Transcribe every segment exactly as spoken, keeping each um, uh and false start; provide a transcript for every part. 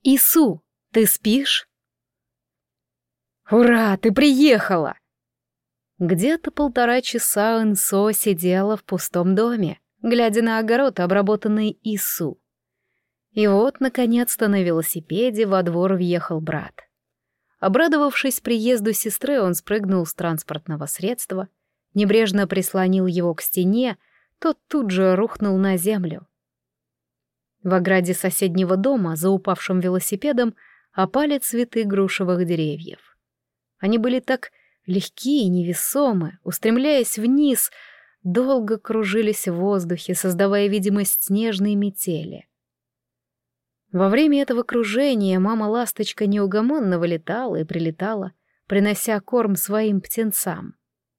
«Ису, ты спишь?» «Ура, ты приехала!» Где-то полтора часа Инсо сидела в пустом доме, глядя на огород, обработанный Ису. И вот, наконец-то, на велосипеде во двор въехал брат. Обрадовавшись приезду сестры, он спрыгнул с транспортного средства, небрежно прислонил его к стене, тот тут же рухнул на землю. В ограде соседнего дома, за упавшим велосипедом, опали цветы грушевых деревьев. Они были так легкие и невесомы, устремляясь вниз, долго кружились в воздухе, создавая видимость снежной метели. Во время этого кружения мама-ласточка неугомонно вылетала и прилетала, принося корм своим птенцам.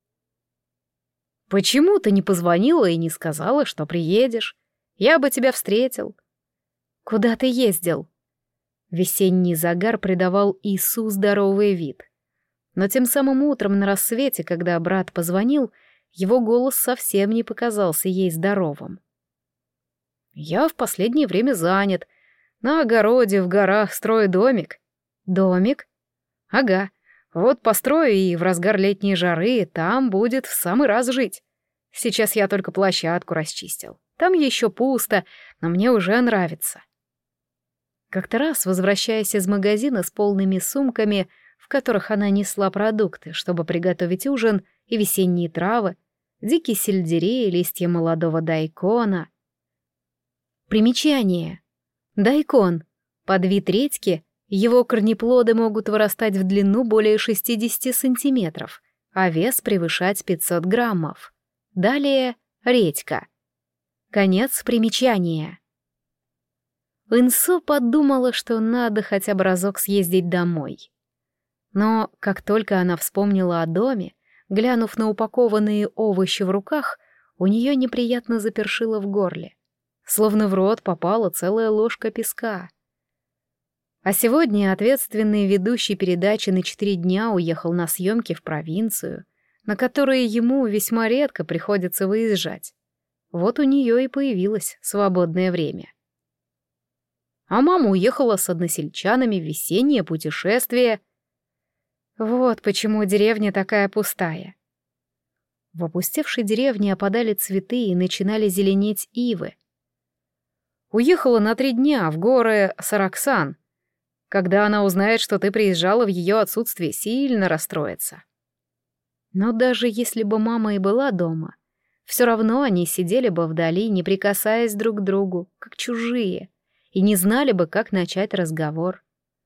«Почему ты не позвонила и не сказала, что приедешь? Я бы тебя встретил». «Куда ты ездил?» Весенний загар придавал Ису здоровый вид. Но тем самым утром на рассвете, когда брат позвонил, его голос совсем не показался ей здоровым. «Я в последнее время занят. На огороде в горах строю домик». «Домик?» «Ага. Вот построю, и в разгар летней жары там будет в самый раз жить. Сейчас я только площадку расчистил. Там еще пусто, но мне уже нравится». Как-то раз, возвращаясь из магазина с полными сумками, в которых она несла продукты, чтобы приготовить ужин, и весенние травы, дикий сельдерей, листья молодого дайкона. Примечание. Дайкон. Подвид редьки, его корнеплоды могут вырастать в длину более шестидесяти сантиметров, а вес превышать пятьсот граммов. Далее редька. Конец примечания. Инсо подумала, что надо хотя бы разок съездить домой. Но как только она вспомнила о доме, глянув на упакованные овощи в руках, у нее неприятно запершило в горле, словно в рот попала целая ложка песка. А сегодня ответственный ведущий передачи на четыре дня уехал на съемки в провинцию, на которые ему весьма редко приходится выезжать. Вот у нее и появилось свободное время. А мама уехала с односельчанами в весеннее путешествие. Вот почему деревня такая пустая. В опустевшей деревне опадали цветы и начинали зеленеть ивы. Уехала на три дня в горы Сараксан. Когда она узнает, что ты приезжала в ее отсутствие, сильно расстроится. Но даже если бы мама и была дома, все равно они сидели бы вдали, не прикасаясь друг к другу, как чужие, и не знали бы, как начать разговор.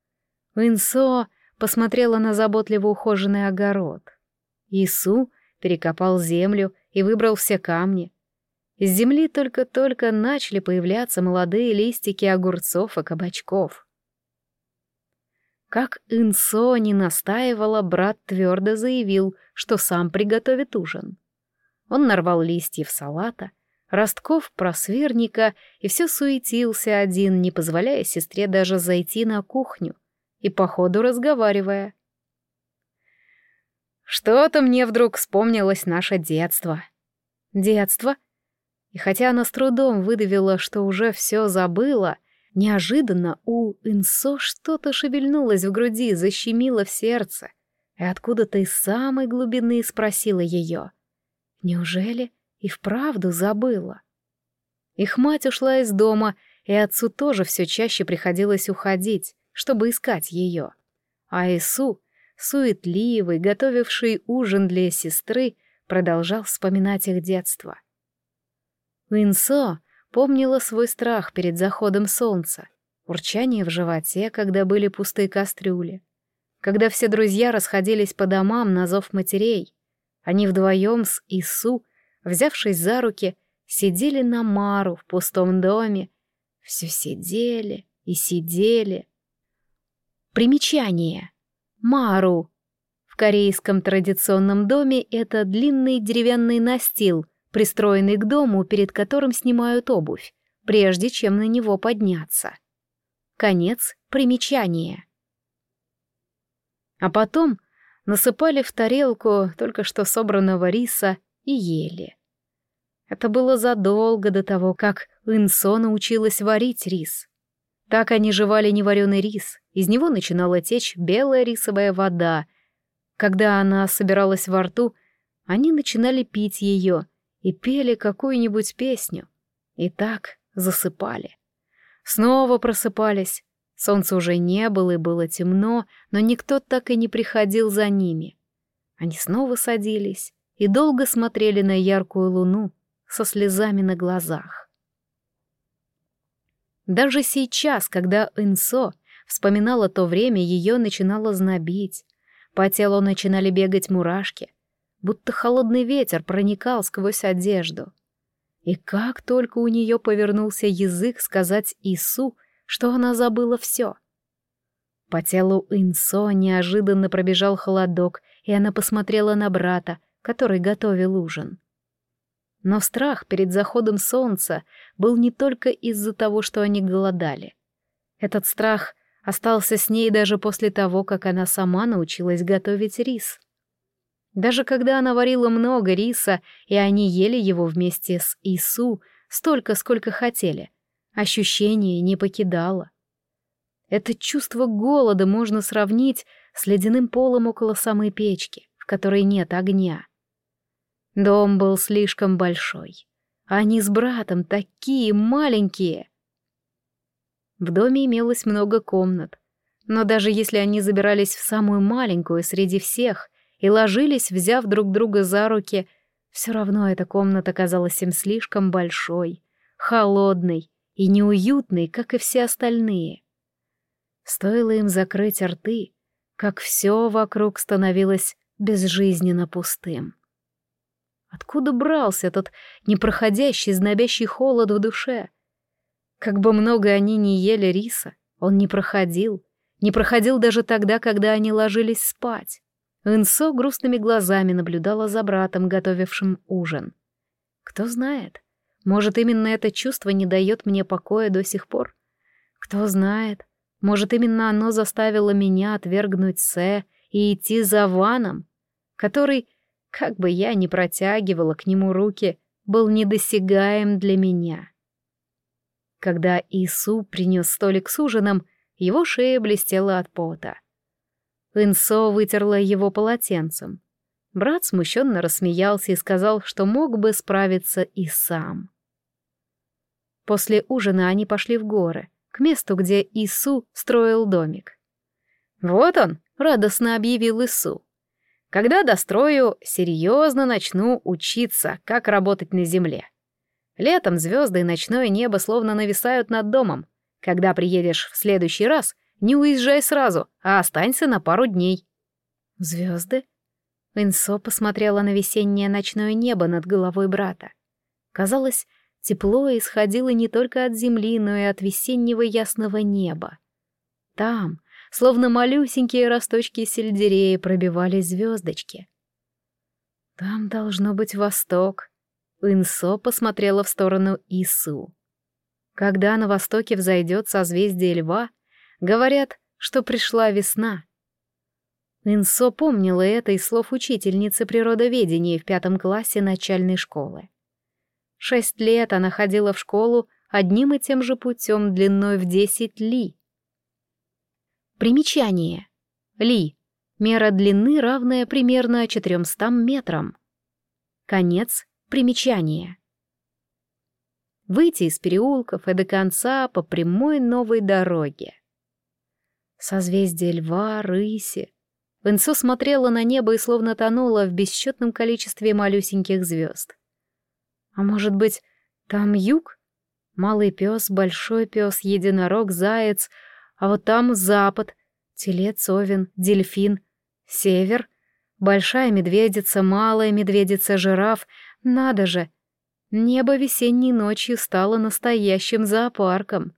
Инсо посмотрела на заботливо ухоженный огород. Ису перекопал землю и выбрал все камни. Из земли только-только начали появляться молодые листики огурцов и кабачков. Как Инсо не настаивала, брат твердо заявил, что сам приготовит ужин. Он нарвал листьев салата, ростков просвирника и все суетился один, не позволяя сестре даже зайти на кухню и по ходу разговаривая. «Что-то мне вдруг вспомнилось наше детство». «Детство?» И хотя она с трудом выдавила, что уже все забыла, неожиданно у Инсо что-то шевельнулось в груди, защемило в сердце, и откуда-то из самой глубины спросила ее: «Неужели и вправду забыла?» Их мать ушла из дома, и отцу тоже все чаще приходилось уходить, чтобы искать ее. А Ису, суетливый, готовивший ужин для сестры, продолжал вспоминать их детство. Инсо помнила свой страх перед заходом солнца, урчание в животе, когда были пустые кастрюли, когда все друзья расходились по домам на зов матерей. Они вдвоем с Ису, взявшись за руки, сидели на мару в пустом доме. Все сидели и сидели. Примечание. Мару. В корейском традиционном доме это длинный деревянный настил, пристроенный к дому, перед которым снимают обувь, прежде чем на него подняться. Конец примечания. А потом насыпали в тарелку только что собранного риса и ели. Это было задолго до того, как Инсо научилась варить рис. Так они жевали невареный рис, из него начинала течь белая рисовая вода. Когда она собиралась во рту, они начинали пить ее и пели какую-нибудь песню. И так засыпали. Снова просыпались. Солнца уже не было и было темно, но никто так и не приходил за ними. Они снова садились и долго смотрели на яркую луну со слезами на глазах. Даже сейчас, когда Инсо вспоминала то время, ее начинало знобить. По телу начинали бегать мурашки, будто холодный ветер проникал сквозь одежду. И как только у нее повернулся язык сказать Ису, что она забыла все. По телу Инсо неожиданно пробежал холодок, и она посмотрела на брата, который готовил ужин. Но страх перед заходом солнца был не только из-за того, что они голодали. Этот страх остался с ней даже после того, как она сама научилась готовить рис. Даже когда она варила много риса, и они ели его вместе с Ису столько, сколько хотели, ощущение не покидало. Это чувство голода можно сравнить с ледяным полом около самой печки, в которой нет огня. Дом был слишком большой, а они с братом такие маленькие. В доме имелось много комнат, но даже если они забирались в самую маленькую среди всех и ложились, взяв друг друга за руки, все равно эта комната казалась им слишком большой, холодной и неуютной, как и все остальные. Стоило им закрыть рты, как все вокруг становилось безжизненно пустым. Откуда брался этот непроходящий, знобящий холод в душе? Как бы много они ни ели риса, он не проходил, не проходил даже тогда, когда они ложились спать. Инсо грустными глазами наблюдала за братом, готовившим ужин. Кто знает, может, именно это чувство не дает мне покоя до сих пор? Кто знает, может, именно оно заставило меня отвергнуть Сэ и идти за Ваном, который, как бы я ни протягивала к нему руки, был недосягаем для меня. Когда Ису принес столик с ужином, его шея блестела от пота. Инсо вытерла его полотенцем. Брат смущенно рассмеялся и сказал, что мог бы справиться и сам. После ужина они пошли в горы, к месту, где Ису строил домик. «Вот он», — радостно объявил Ису. «Когда дострою, серьезно начну учиться, как работать на земле. Летом звезды и ночное небо словно нависают над домом. Когда приедешь в следующий раз, не уезжай сразу, а останься на пару дней». «Звезды?» Инсо посмотрела на весеннее ночное небо над головой брата. Казалось, тепло исходило не только от земли, но и от весеннего ясного неба. Там, словно малюсенькие росточки сельдерея, пробивались звездочки. «Там должно быть восток». Инсо посмотрела в сторону Ису. Когда на востоке взойдет созвездие льва, говорят, что пришла весна. Инсо помнила это из слов учительницы природоведения в пятом классе начальной школы. Шесть лет она ходила в школу одним и тем же путем длиной в десять ли. Примечание. Ли. Мера длины, равная примерно четырёмстам метрам. Конец примечания. Выйти из переулков и до конца по прямой новой дороге. Созвездие льва, рыси. Инсо смотрела на небо и словно тонула в бесчетном количестве малюсеньких звезд. А может быть, там юг? Малый пес, большой пес, единорог, заяц, а вот там запад, телец, овен, дельфин, север, большая медведица, малая медведица, жираф. Надо же! Небо весенней ночью стало настоящим зоопарком.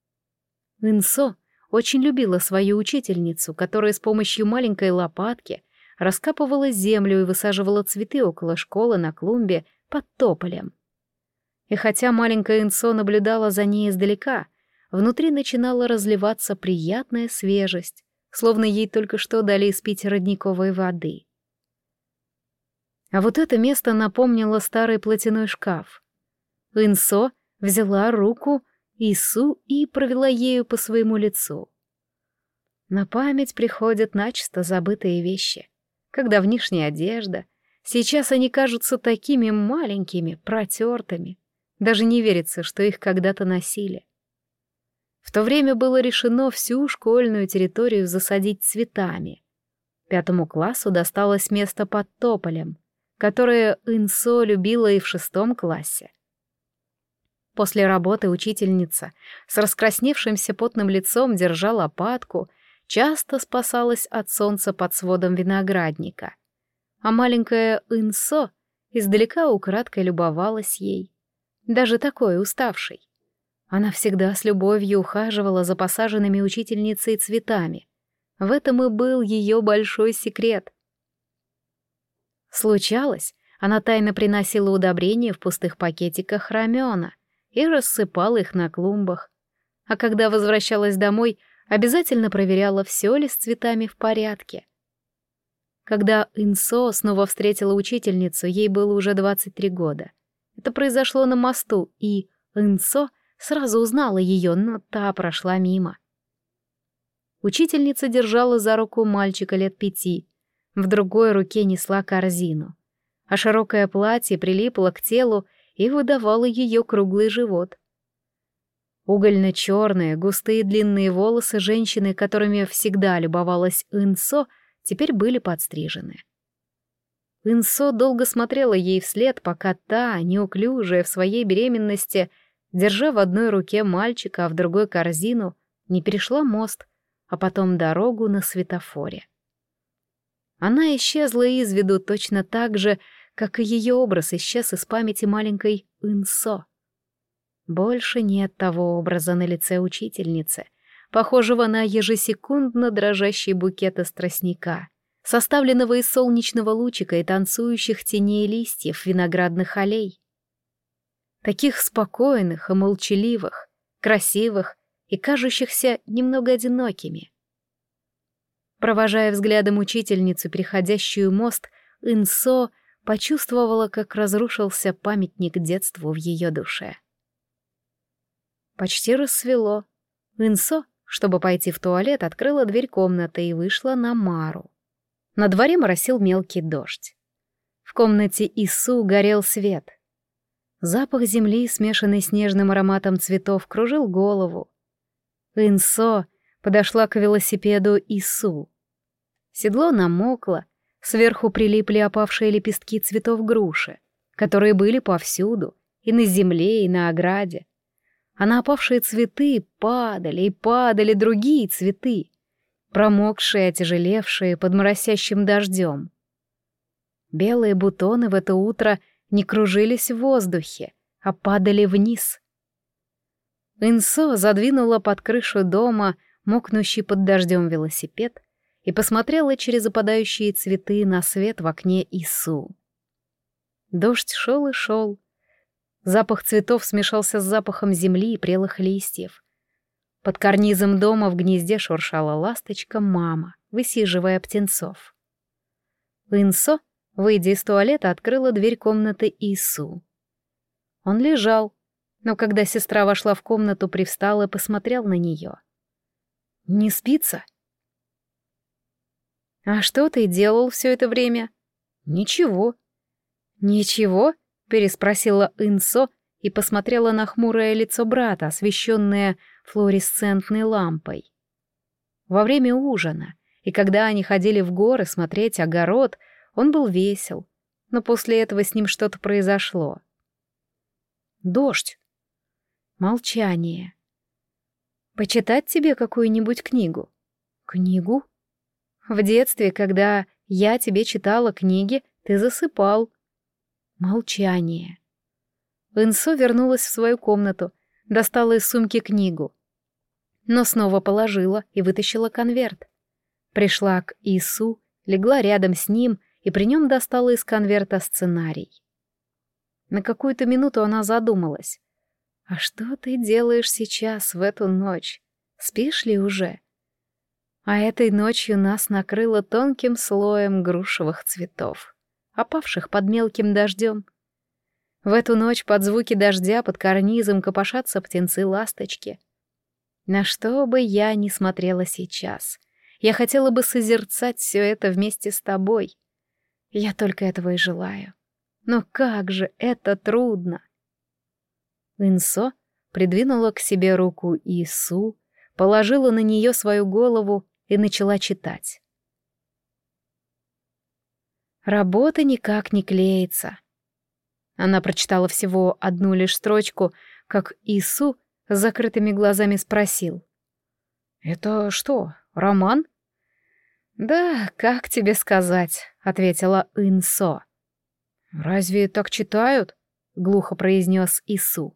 Инсо очень любила свою учительницу, которая с помощью маленькой лопатки раскапывала землю и высаживала цветы около школы на клумбе под тополем. И хотя маленькая Инсо наблюдала за ней издалека, внутри начинала разливаться приятная свежесть, словно ей только что дали испить родниковой воды. А вот это место напомнило старый платяной шкаф. Инсо взяла руку Ису и провела ею по своему лицу. На память приходят начисто забытые вещи. Как давнишняя одежда. Сейчас они кажутся такими маленькими, протертыми. Даже не верится, что их когда-то носили. В то время было решено всю школьную территорию засадить цветами. Пятому классу досталось место под тополем, которое Инсо любила и в шестом классе. После работы учительница с раскрасневшимся потным лицом держала лопатку, часто спасалась от солнца под сводом виноградника. А маленькая Инсо издалека украдкой любовалась ей. Даже такой уставшей. Она всегда с любовью ухаживала за посаженными учительницей цветами. В этом и был ее большой секрет. Случалось, она тайно приносила удобрения в пустых пакетиках рамена и рассыпала их на клумбах. А когда возвращалась домой, обязательно проверяла, все ли с цветами в порядке. Когда Инсо снова встретила учительницу, ей было уже двадцать три года. Это произошло на мосту, и Инсо сразу узнала ее, но та прошла мимо. Учительница держала за руку мальчика лет пяти, в другой руке несла корзину, а широкое платье прилипло к телу и выдавало ее круглый живот. Угольно-черные, густые длинные волосы женщины, которыми всегда любовалась Инсо, теперь были подстрижены. Инсо долго смотрела ей вслед, пока та, неуклюжая в своей беременности, держа в одной руке мальчика, а в другой корзину, не перешла мост, а потом дорогу на светофоре. Она исчезла из виду точно так же, как и ее образ исчез из памяти маленькой Инсо. Больше нет того образа на лице учительницы, похожего на ежесекундно дрожащий букет из тростника, составленного из солнечного лучика и танцующих теней листьев виноградных аллей. Таких спокойных и молчаливых, красивых и кажущихся немного одинокими. Провожая взглядом учительницу, переходящую мост, Инсо почувствовала, как разрушился памятник детству в ее душе. Почти рассвело. Инсо, чтобы пойти в туалет, открыла дверь комнаты и вышла на Мару. На дворе моросил мелкий дождь. В комнате Ису горел свет. Запах земли, смешанный с нежным ароматом цветов, кружил голову. Инсо подошла к велосипеду Ису. Седло намокло, сверху прилипли опавшие лепестки цветов груши, которые были повсюду, и на земле, и на ограде. А на опавшие цветы падали и падали другие цветы, промокшие, отяжелевшие под моросящим дождем. Белые бутоны в это утро не кружились в воздухе, а падали вниз. Инсо задвинула под крышу дома мокнущий под дождем велосипед и посмотрела через опадающие цветы на свет в окне Ису. Дождь шел и шел. Запах цветов смешался с запахом земли и прелых листьев. Под карнизом дома в гнезде шуршала ласточка мама, высиживая птенцов. Инсо, выйдя из туалета, открыла дверь комнаты Ису. Он лежал, но когда сестра вошла в комнату, привстал и посмотрел на нее. «Не спится?» «А что ты делал все это время?» «Ничего». «Ничего?» — переспросила Инсо и посмотрела на хмурое лицо брата, освещенное флуоресцентной лампой. Во время ужина, и когда они ходили в горы смотреть огород, он был весел, но после этого с ним что-то произошло. Дождь. Молчание. «Почитать тебе какую-нибудь книгу?» «Книгу?» «В детстве, когда я тебе читала книги, ты засыпал». Молчание. Инсо вернулась в свою комнату, достала из сумки книгу, но снова положила и вытащила конверт. Пришла к Ису, легла рядом с ним и при нем достала из конверта сценарий. На какую-то минуту она задумалась. «А что ты делаешь сейчас, в эту ночь? Спишь ли уже?» А этой ночью нас накрыло тонким слоем грушевых цветов, опавших под мелким дождем. В эту ночь под звуки дождя под карнизом копошатся птенцы-ласточки. На что бы я ни смотрела сейчас, я хотела бы созерцать все это вместе с тобой. Я только этого и желаю. Но как же это трудно! Инсо придвинула к себе руку Ису, положила на нее свою голову и начала читать. Работа никак не клеится. Она прочитала всего одну лишь строчку, как Ису с закрытыми глазами спросил. «Это что, роман?» «Да, как тебе сказать», — ответила Инсо. «Разве так читают?» — глухо произнес Ису.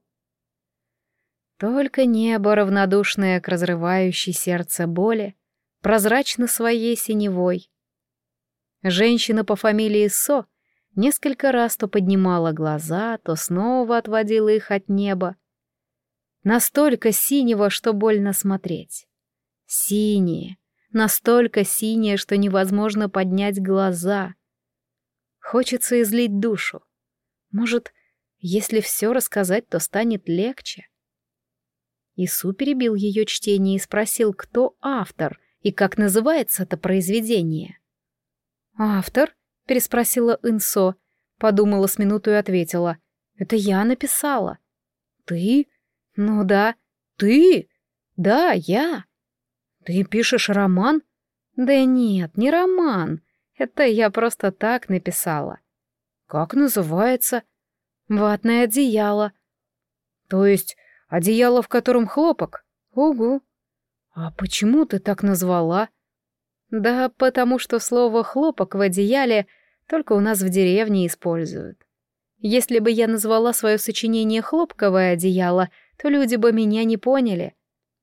Только небо, равнодушное к разрывающей сердце боли, прозрачно своей синевой. Женщина по фамилии Со несколько раз то поднимала глаза, то снова отводила их от неба. Настолько синего, что больно смотреть. Синее, настолько синее, что невозможно поднять глаза. Хочется излить душу. Может, если все рассказать, то станет легче. Ису перебил ее чтение и спросил, кто автор и как называется это произведение. «Автор?» — переспросила Инсо, подумала с минуту и ответила. «Это я написала». «Ты? Ну да, ты? Да, я. Ты пишешь роман?» «Да нет, не роман. Это я просто так написала». «Как называется?» «Ватное одеяло». «То есть одеяло, в котором хлопок?» «Угу». «А почему ты так назвала?» «Да потому что слово «хлопок» в одеяле только у нас в деревне используют. Если бы я назвала свое сочинение «хлопковое одеяло», то люди бы меня не поняли».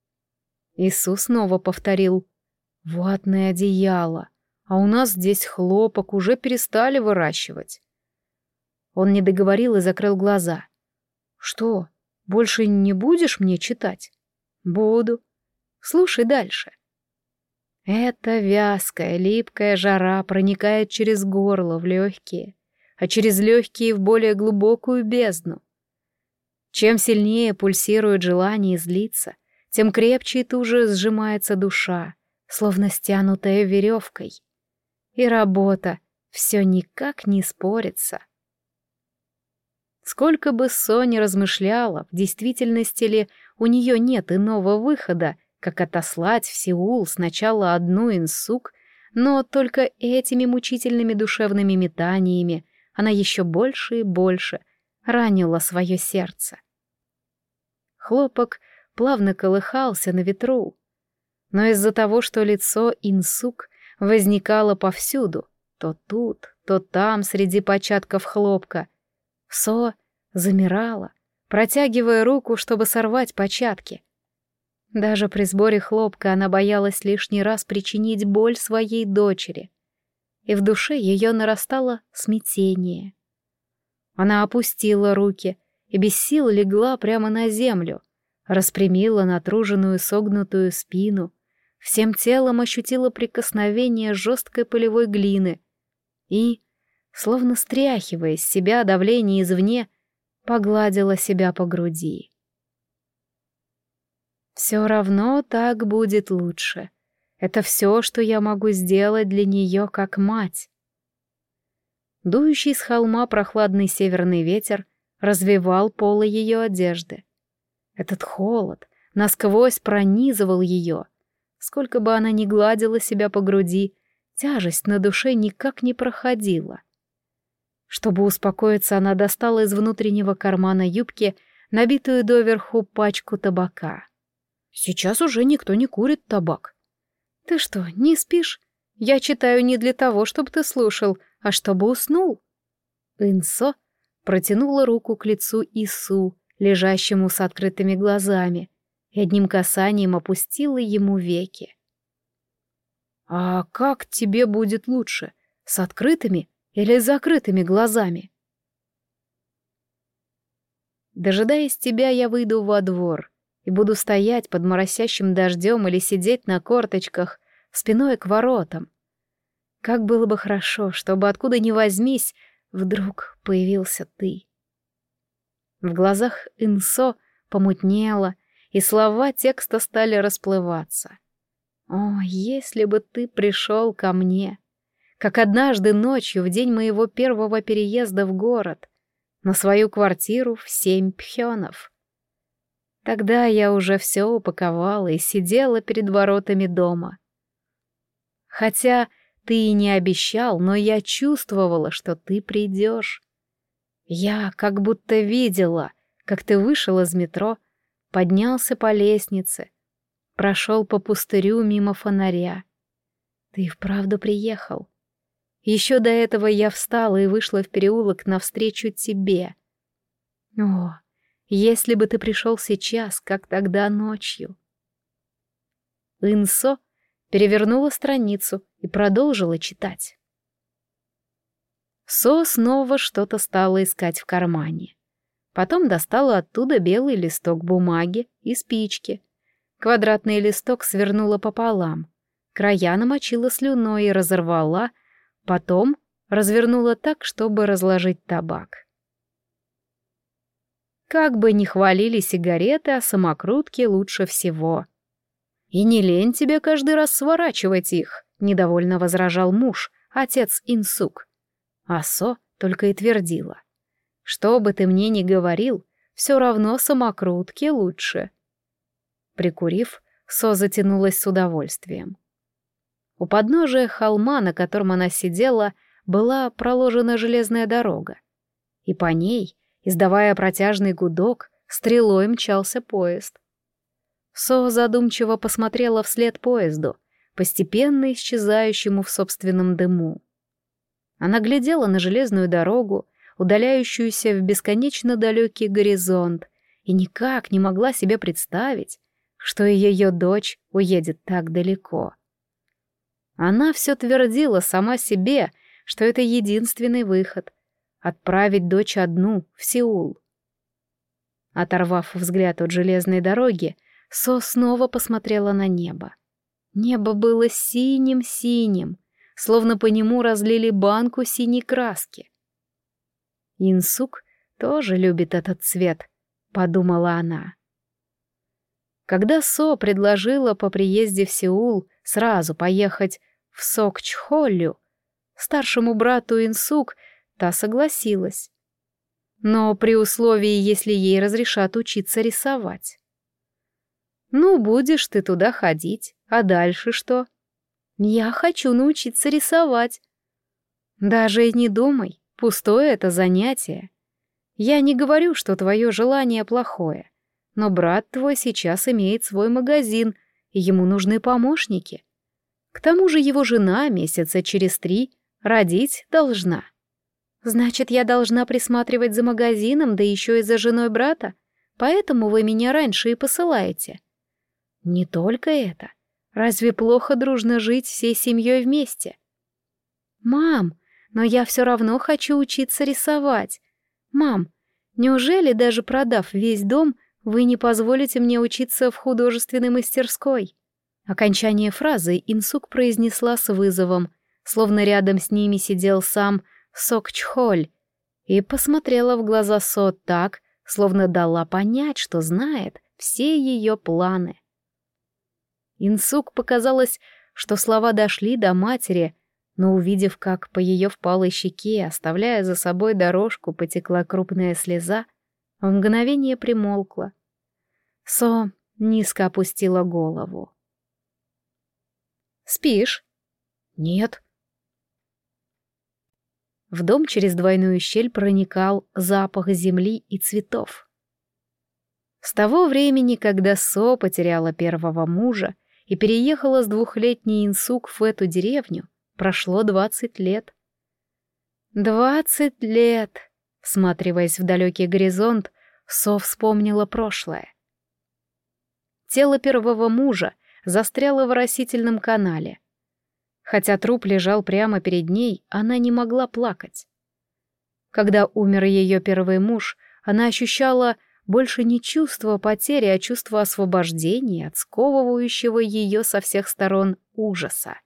Иисус снова повторил. «Ватное одеяло, а у нас здесь хлопок уже перестали выращивать». Он не договорил и закрыл глаза. «Что, больше не будешь мне читать?» «Буду. Слушай дальше». Эта вязкая, липкая жара проникает через горло в легкие, а через легкие в более глубокую бездну. Чем сильнее пульсирует желание злиться, тем крепче и туже сжимается душа, словно стянутая веревкой. И работа все никак не спорится. Сколько бы Соня размышляла, в действительности ли у нее нет иного выхода, как отослать в Сеул сначала одну инсук, но только этими мучительными душевными метаниями она еще больше и больше ранила свое сердце. Хлопок плавно колыхался на ветру, но из-за того, что лицо инсук возникало повсюду, то тут, то там среди початков хлопка, Со замирала, протягивая руку, чтобы сорвать початки. Даже при сборе хлопка она боялась лишний раз причинить боль своей дочери, и в душе ее нарастало смятение. Она опустила руки и без сил легла прямо на землю, распрямила натруженную согнутую спину, всем телом ощутила прикосновение жесткой полевой глины и, словно стряхивая с себя давление извне, погладила себя по груди. Все равно так будет лучше. Это все, что я могу сделать для нее как мать. Дующий с холма прохладный северный ветер развевал полы ее одежды. Этот холод насквозь пронизывал ее. Сколько бы она ни гладила себя по груди, тяжесть на душе никак не проходила. Чтобы успокоиться, она достала из внутреннего кармана юбки набитую доверху пачку табака. Сейчас уже никто не курит табак. Ты что, не спишь? Я читаю не для того, чтобы ты слушал, а чтобы уснул. Инсо протянула руку к лицу Ису, лежащему с открытыми глазами, и одним касанием опустила ему веки. «А как тебе будет лучше, с открытыми или с закрытыми глазами?» «Дожидаясь тебя, я выйду во двор и буду стоять под моросящим дождем или сидеть на корточках спиной к воротам. Как было бы хорошо, чтобы откуда ни возьмись, вдруг появился ты». В глазах Инсо помутнело, и слова текста стали расплываться. «О, если бы ты пришел ко мне, как однажды ночью в день моего первого переезда в город, на свою квартиру в семь пхёнов. Тогда я уже все упаковала и сидела перед воротами дома. Хотя ты и не обещал, но я чувствовала, что ты придешь. Я как будто видела, как ты вышел из метро, поднялся по лестнице, прошел по пустырю мимо фонаря. Ты и вправду приехал. Еще до этого я встала и вышла в переулок навстречу тебе. О, если бы ты пришел сейчас, как тогда ночью. Инсо перевернула страницу и продолжила читать. Со снова что-то стала искать в кармане. Потом достала оттуда белый листок бумаги и спички. Квадратный листок свернула пополам, края намочила слюной и разорвала, потом развернула так, чтобы разложить табак. Как бы ни хвалили сигареты, а самокрутки лучше всего. «И не лень тебе каждый раз сворачивать их», — недовольно возражал муж, отец Инсук. А Со только и твердила: «Что бы ты мне ни говорил, все равно самокрутки лучше». Прикурив, Со затянулась с удовольствием. У подножия холма, на котором она сидела, была проложена железная дорога, и по ней, издавая протяжный гудок, стрелой мчался поезд. Со задумчиво посмотрела вслед поезду, постепенно исчезающему в собственном дыму. Она глядела на железную дорогу, удаляющуюся в бесконечно далекий горизонт, и никак не могла себе представить, что ее дочь уедет так далеко. Она все твердила сама себе, что это единственный выход — отправить дочь одну в Сеул. Оторвав взгляд от железной дороги, Со снова посмотрела на небо. Небо было синим-синим, словно по нему разлили банку синей краски. «Инсук тоже любит этот цвет», — подумала она. Когда Со предложила по приезде в Сеул сразу поехать в Сокчхоллю, старшему брату Инсук, та согласилась. Но при условии, если ей разрешат учиться рисовать. «Ну, будешь ты туда ходить, а дальше что?» «Я хочу научиться рисовать». «Даже и не думай, пустое это занятие. Я не говорю, что твое желание плохое, но брат твой сейчас имеет свой магазин, и ему нужны помощники. К тому же его жена месяца через три родить должна». «Значит, я должна присматривать за магазином, да еще и за женой брата? Поэтому вы меня раньше и посылаете?» «Не только это. Разве плохо дружно жить всей семьей вместе?» «Мам, но я все равно хочу учиться рисовать. Мам, неужели даже продав весь дом, вы не позволите мне учиться в художественной мастерской?» Окончание фразы Инсук произнесла с вызовом, словно рядом с ними сидел сам Сокчхоль, и посмотрела в глаза Со так, словно дала понять, что знает все ее планы. Инсук показалось, что слова дошли до матери, но, увидев, как по ее впалой щеке, оставляя за собой дорожку, потекла крупная слеза, в мгновение примолкла. Со низко опустила голову. «Спишь?» «Нет». В дом через двойную щель проникал запах земли и цветов. С того времени, когда Со потеряла первого мужа и переехала с двухлетней Инсук в эту деревню, прошло двадцать лет. Двадцать лет! Всматриваясь в далекий горизонт, Со вспомнила прошлое. Тело первого мужа застряло в оросительном канале. Хотя труп лежал прямо перед ней, она не могла плакать. Когда умер ее первый муж, она ощущала больше не чувство потери, а чувство освобождения от сковывающего ее со всех сторон ужаса.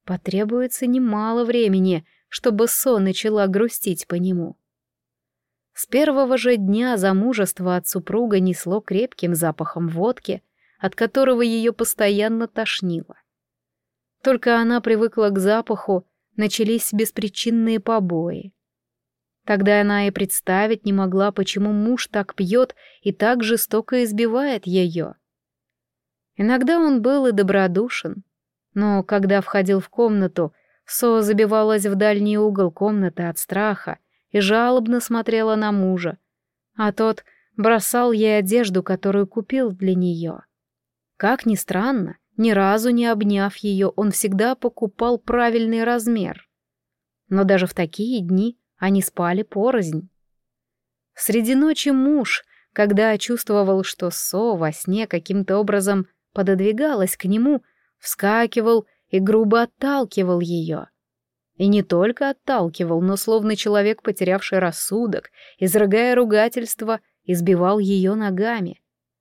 Потребуется немало времени, чтобы Со начала грустить по нему. С первого же дня замужества от супруга несло крепким запахом водки, от которого ее постоянно тошнило. Только она привыкла к запаху, начались беспричинные побои. Тогда она и представить не могла, почему муж так пьет и так жестоко избивает ее. Иногда он был и добродушен, но когда входил в комнату, Со забивалась в дальний угол комнаты от страха и жалобно смотрела на мужа, а тот бросал ей одежду, которую купил для нее. Как ни странно, ни разу не обняв ее, он всегда покупал правильный размер. Но даже в такие дни они спали порознь. Среди ночи муж, когда чувствовал, что Со во сне каким-то образом пододвигалась к нему, вскакивал и грубо отталкивал ее. И не только отталкивал, но словно человек, потерявший рассудок, изрыгая ругательства, избивал ее ногами.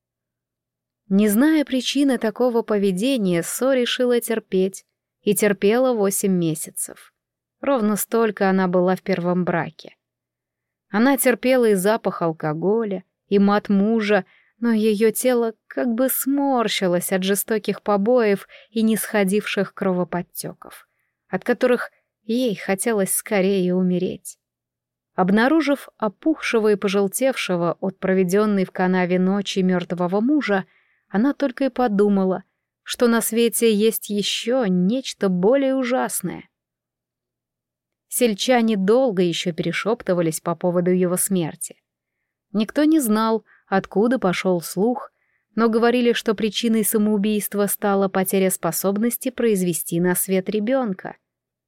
Не зная причины такого поведения, Со решила терпеть, и терпела восемь месяцев. Ровно столько она была в первом браке. Она терпела и запах алкоголя, и мат мужа, но ее тело как бы сморщилось от жестоких побоев и нисходивших кровоподтеков, от которых ей хотелось скорее умереть. Обнаружив опухшего и пожелтевшего от проведенной в канаве ночи мертвого мужа, она только и подумала, что на свете есть еще нечто более ужасное. Сельчане долго еще перешептывались по поводу его смерти. Никто не знал, откуда пошел слух, но говорили, что причиной самоубийства стала потеря способности произвести на свет ребенка.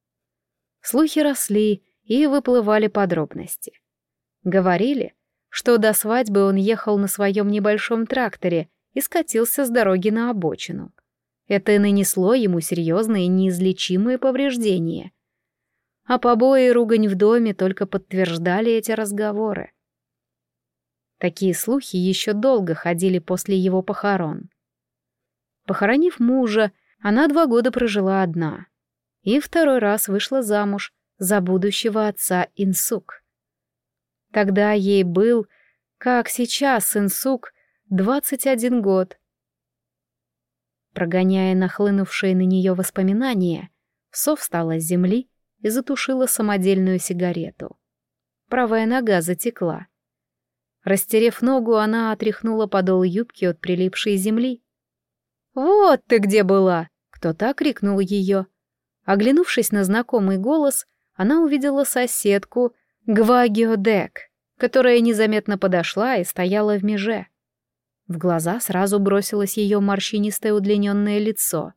Слухи росли и выплывали подробности. Говорили, что до свадьбы он ехал на своем небольшом тракторе и скатился с дороги на обочину. Это и нанесло ему серьезные и неизлечимые повреждения. А побои и ругань в доме только подтверждали эти разговоры. Такие слухи еще долго ходили после его похорон. Похоронив мужа, она два года прожила одна. И второй раз вышла замуж за будущего отца Инсук. Тогда ей был, как сейчас Инсук, двадцать один год. Прогоняя нахлынувшие на нее воспоминания, Со встала с земли и затушила самодельную сигарету. Правая нога затекла. Растерев ногу, она отряхнула подол юбки от прилипшей земли. «Вот ты где была!» — кто-то окрикнул ее. Оглянувшись на знакомый голос, она увидела соседку Гвагиодек, которая незаметно подошла и стояла в меже. В глаза сразу бросилось ее морщинистое удлиненное лицо.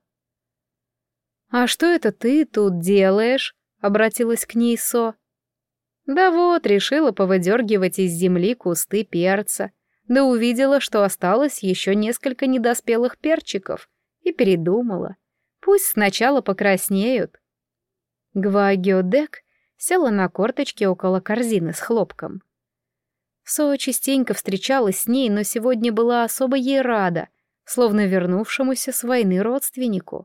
«А что это ты тут делаешь?» — обратилась к ней Со. «Да вот, решила повыдергивать из земли кусты перца, да увидела, что осталось еще несколько недоспелых перчиков, и передумала. Пусть сначала покраснеют». Гвагиодек села на корточки около корзины с хлопком. Со частенько встречалась с ней, но сегодня была особо ей рада, словно вернувшемуся с войны родственнику.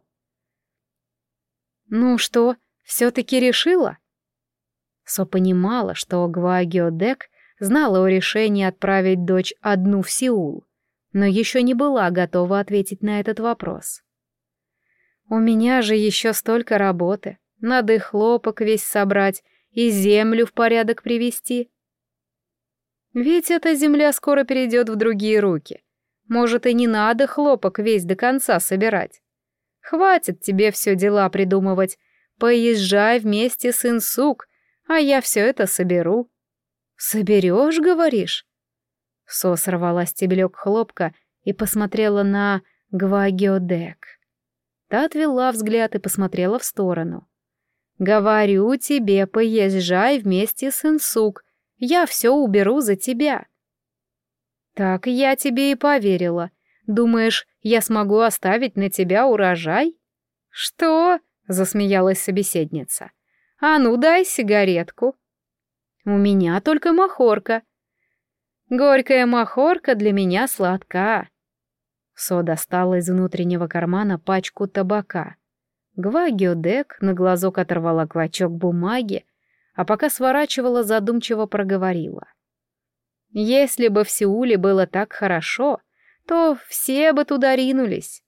«Ну что, все-таки решила?» Со понимала, что Гвагиодек знала о решении отправить дочь одну в Сеул, но еще не была готова ответить на этот вопрос. «У меня же еще столько работы. Надо и хлопок весь собрать, и землю в порядок привести. Ведь эта земля скоро перейдет в другие руки. Может, и не надо хлопок весь до конца собирать. Хватит тебе все дела придумывать. Поезжай вместе с Инсук, а я все это соберу». «Соберешь, говоришь?» Со сорвала стебелек хлопка и посмотрела на Гвагиодек. Та отвела взгляд и посмотрела в сторону. «Говорю тебе, поезжай вместе с Инсук, я все уберу за тебя». «Так я тебе и поверила. Думаешь, я смогу оставить на тебя урожай?» «Что?» — засмеялась собеседница. «А ну дай сигаретку». «У меня только махорка». «Горькая махорка для меня сладка». Со достала из внутреннего кармана пачку табака. Гвагиодек на глазок оторвала клочок бумаги, а пока сворачивала, задумчиво проговорила. Если бы в Сеуле было так хорошо, то все бы туда ринулись.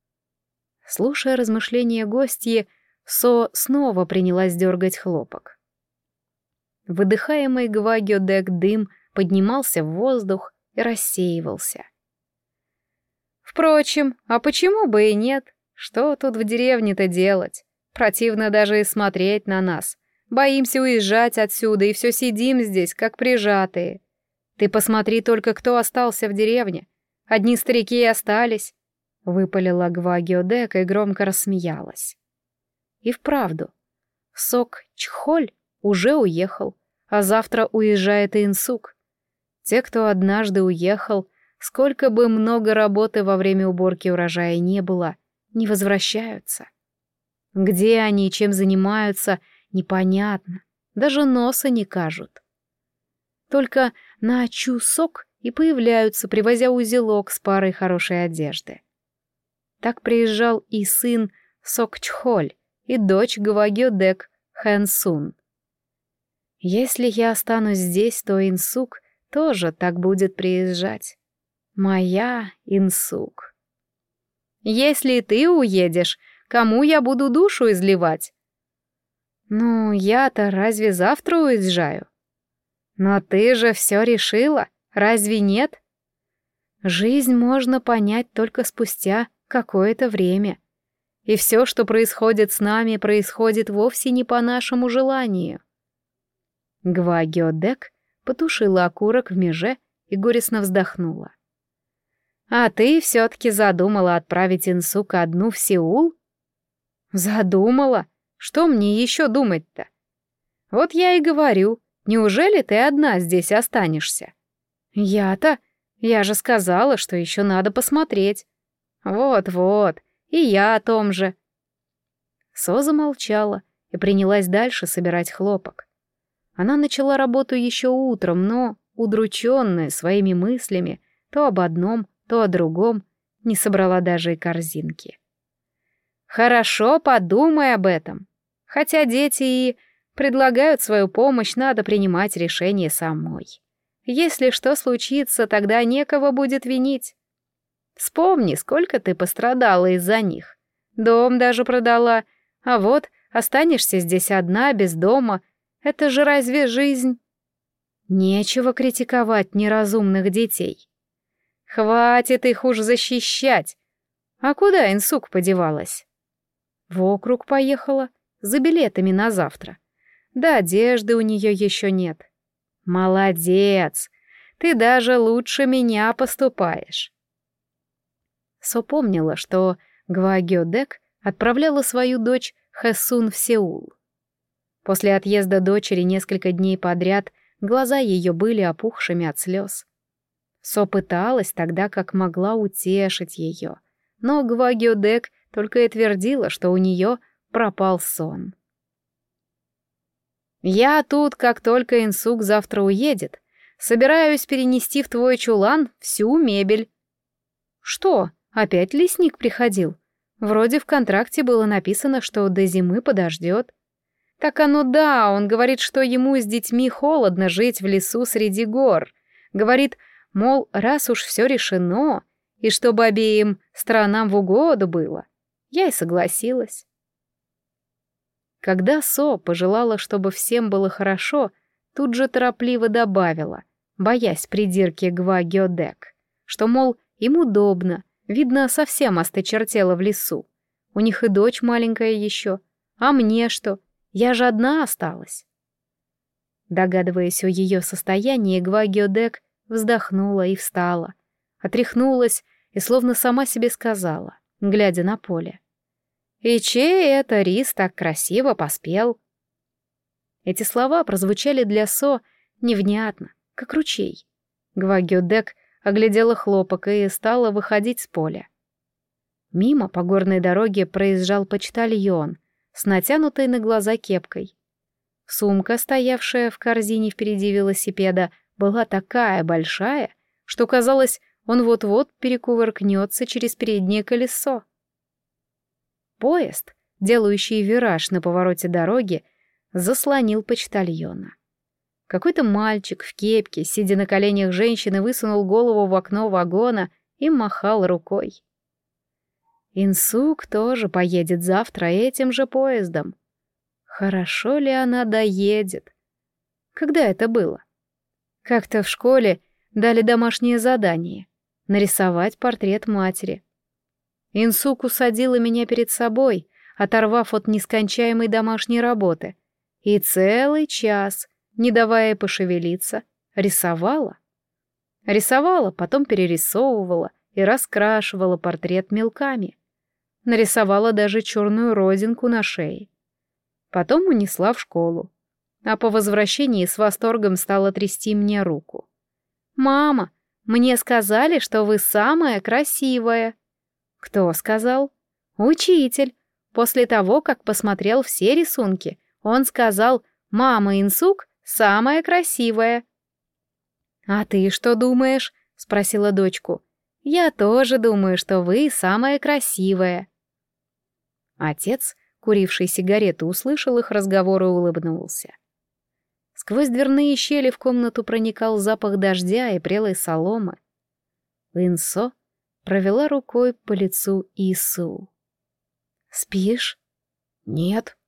Слушая размышления гостьи, Со снова принялась дергать хлопок. Выдыхаемый Гвагё-дэк дым поднимался в воздух и рассеивался. Впрочем, а почему бы и нет? Что тут в деревне-то делать? Противно даже и смотреть на нас. Боимся уезжать отсюда и все сидим здесь, как прижатые. Ты посмотри только, кто остался в деревне. Одни старики и остались. Выпалила Гвагё-дэк и громко рассмеялась. И вправду, Сок Чхоль уже уехал, а завтра уезжает и Инсук. Те, кто однажды уехал, сколько бы много работы во время уборки урожая не было, не возвращаются. Где они и чем занимаются, непонятно, даже носа не кажут. Только на Чусок и появляются, привозя узелок с парой хорошей одежды. Так приезжал и сын Сок Чхоль, и дочь Гвагё-дэк Хэн Сун. Если я останусь здесь, то Инсук тоже так будет приезжать. Моя Инсук. Если ты уедешь, кому я буду душу изливать? Ну, я-то разве завтра уезжаю? Но ты же все решила, разве нет? Жизнь можно понять только спустя какое-то время. И все, что происходит с нами, происходит вовсе не по нашему желанию. Гвагё-дэк потушила окурок в меже и горестно вздохнула. «А ты все-таки задумала отправить Инсук одну в Сеул?» «Задумала? Что мне еще думать-то? Вот я и говорю, неужели ты одна здесь останешься?» «Я-то? Я же сказала, что еще надо посмотреть». «Вот-вот, и я о том же». Со замолчала и принялась дальше собирать хлопок. Она начала работу еще утром, но, удрученная своими мыслями, то об одном, то о другом, не собрала даже и корзинки. «Хорошо, подумай об этом. Хотя дети и предлагают свою помощь, надо принимать решение самой. Если что случится, тогда некого будет винить. Вспомни, сколько ты пострадала из-за них. Дом даже продала, а вот останешься здесь одна, без дома. Это же разве жизнь?» Нечего критиковать неразумных детей. Хватит их уж защищать. А куда Инсук подевалась? В округ поехала, за билетами на завтра. Да одежды у нее еще нет. Молодец, ты даже лучше меня поступаешь. Со помнила, что Гвагё-дэк отправляла свою дочь Хэсун в Сеул. После отъезда дочери несколько дней подряд глаза ее были опухшими от слез. Со пыталась тогда как могла утешить ее, но Гвагё-дэк только и твердила, что у нее пропал сон. «Я тут, как только Инсук завтра уедет, собираюсь перенести в твой чулан всю мебель». «Что, опять лесник приходил? Вроде в контракте было написано, что до зимы подождет». «Так оно да, он говорит, что ему с детьми холодно жить в лесу среди гор. Говорит, мол, раз уж все решено, и чтобы обеим сторонам в угоду было». Я и согласилась. Когда Со пожелала, чтобы всем было хорошо, тут же торопливо добавила, боясь придирки Гвагё-дэк, что, мол, им удобно, видно, совсем осточертела в лесу. У них и дочь маленькая еще. А мне что? Я же одна осталась. Догадываясь о ее состоянии, Гвагё-дэк вздохнула и встала, отряхнулась и словно сама себе сказала, глядя на поле. «И чей это рис так красиво поспел?» Эти слова прозвучали для Со невнятно, как ручей. Гвагё-дэк оглядела хлопок и стала выходить с поля. Мимо по горной дороге проезжал почтальон с натянутой на глаза кепкой. Сумка, стоявшая в корзине впереди велосипеда, была такая большая, что казалось, он вот-вот перекувыркнется через переднее колесо. Поезд, делающий вираж на повороте дороги, заслонил почтальона. Какой-то мальчик в кепке, сидя на коленях женщины, высунул голову в окно вагона и махал рукой. Инсук тоже поедет завтра этим же поездом. Хорошо ли она доедет? Когда это было? Как-то в школе дали домашнее задание — нарисовать портрет матери. Инсук усадила меня перед собой, оторвав от нескончаемой домашней работы, и целый час, не давая пошевелиться, рисовала. Рисовала, потом перерисовывала и раскрашивала портрет мелками. Нарисовала даже черную родинку на шее. Потом унесла в школу. А по возвращении с восторгом стала трясти мне руку. «Мама, мне сказали, что вы самая красивая». «Кто сказал?» «Учитель. После того, как посмотрел все рисунки, он сказал, мама Инсук самая красивая». «А ты что думаешь?» — спросила дочку. «Я тоже думаю, что вы самая красивая». Отец, куривший сигарету, услышал их разговор и улыбнулся. Сквозь дверные щели в комнату проникал запах дождя и прелой соломы. Инсо провела рукой по лицу Ису. «Спишь?» «Нет».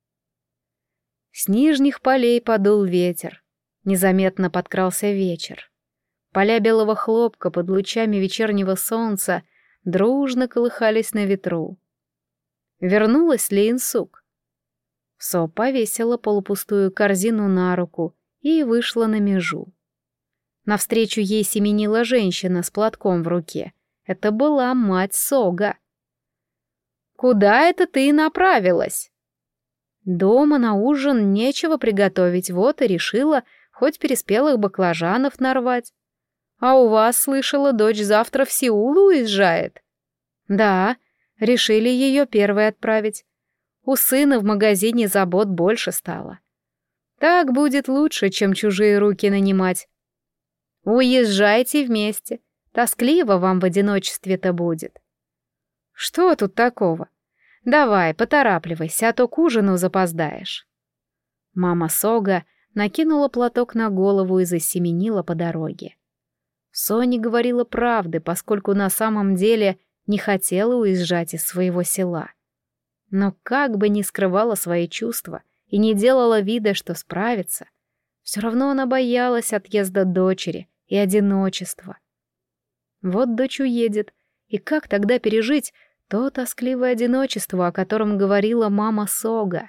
С нижних полей подул ветер. Незаметно подкрался вечер. Поля белого хлопка под лучами вечернего солнца дружно колыхались на ветру. Вернулась ли Инсук? Со повесила полупустую корзину на руку и вышла на межу. Навстречу ей семенила женщина с платком в руке. Это была мать Сога. «Куда это ты направилась?» «Дома на ужин нечего приготовить, вот и решила хоть переспелых баклажанов нарвать. А у вас, слышала, дочь завтра в Сеул уезжает?» «Да, решили ее первой отправить. У сына в магазине забот больше стало. Так будет лучше, чем чужие руки нанимать. Уезжайте вместе, тоскливо вам в одиночестве-то будет». «Что тут такого? Давай, поторапливайся, а то к ужину запоздаешь». Мама Сога накинула платок на голову и засеменила по дороге. Соня говорила правды, поскольку на самом деле не хотела уезжать из своего села. Но как бы ни скрывала свои чувства и не делала вида, что справится, все равно она боялась отъезда дочери и одиночества. Вот дочь уедет, и как тогда пережить то тоскливое одиночество, о котором говорила мама Сога?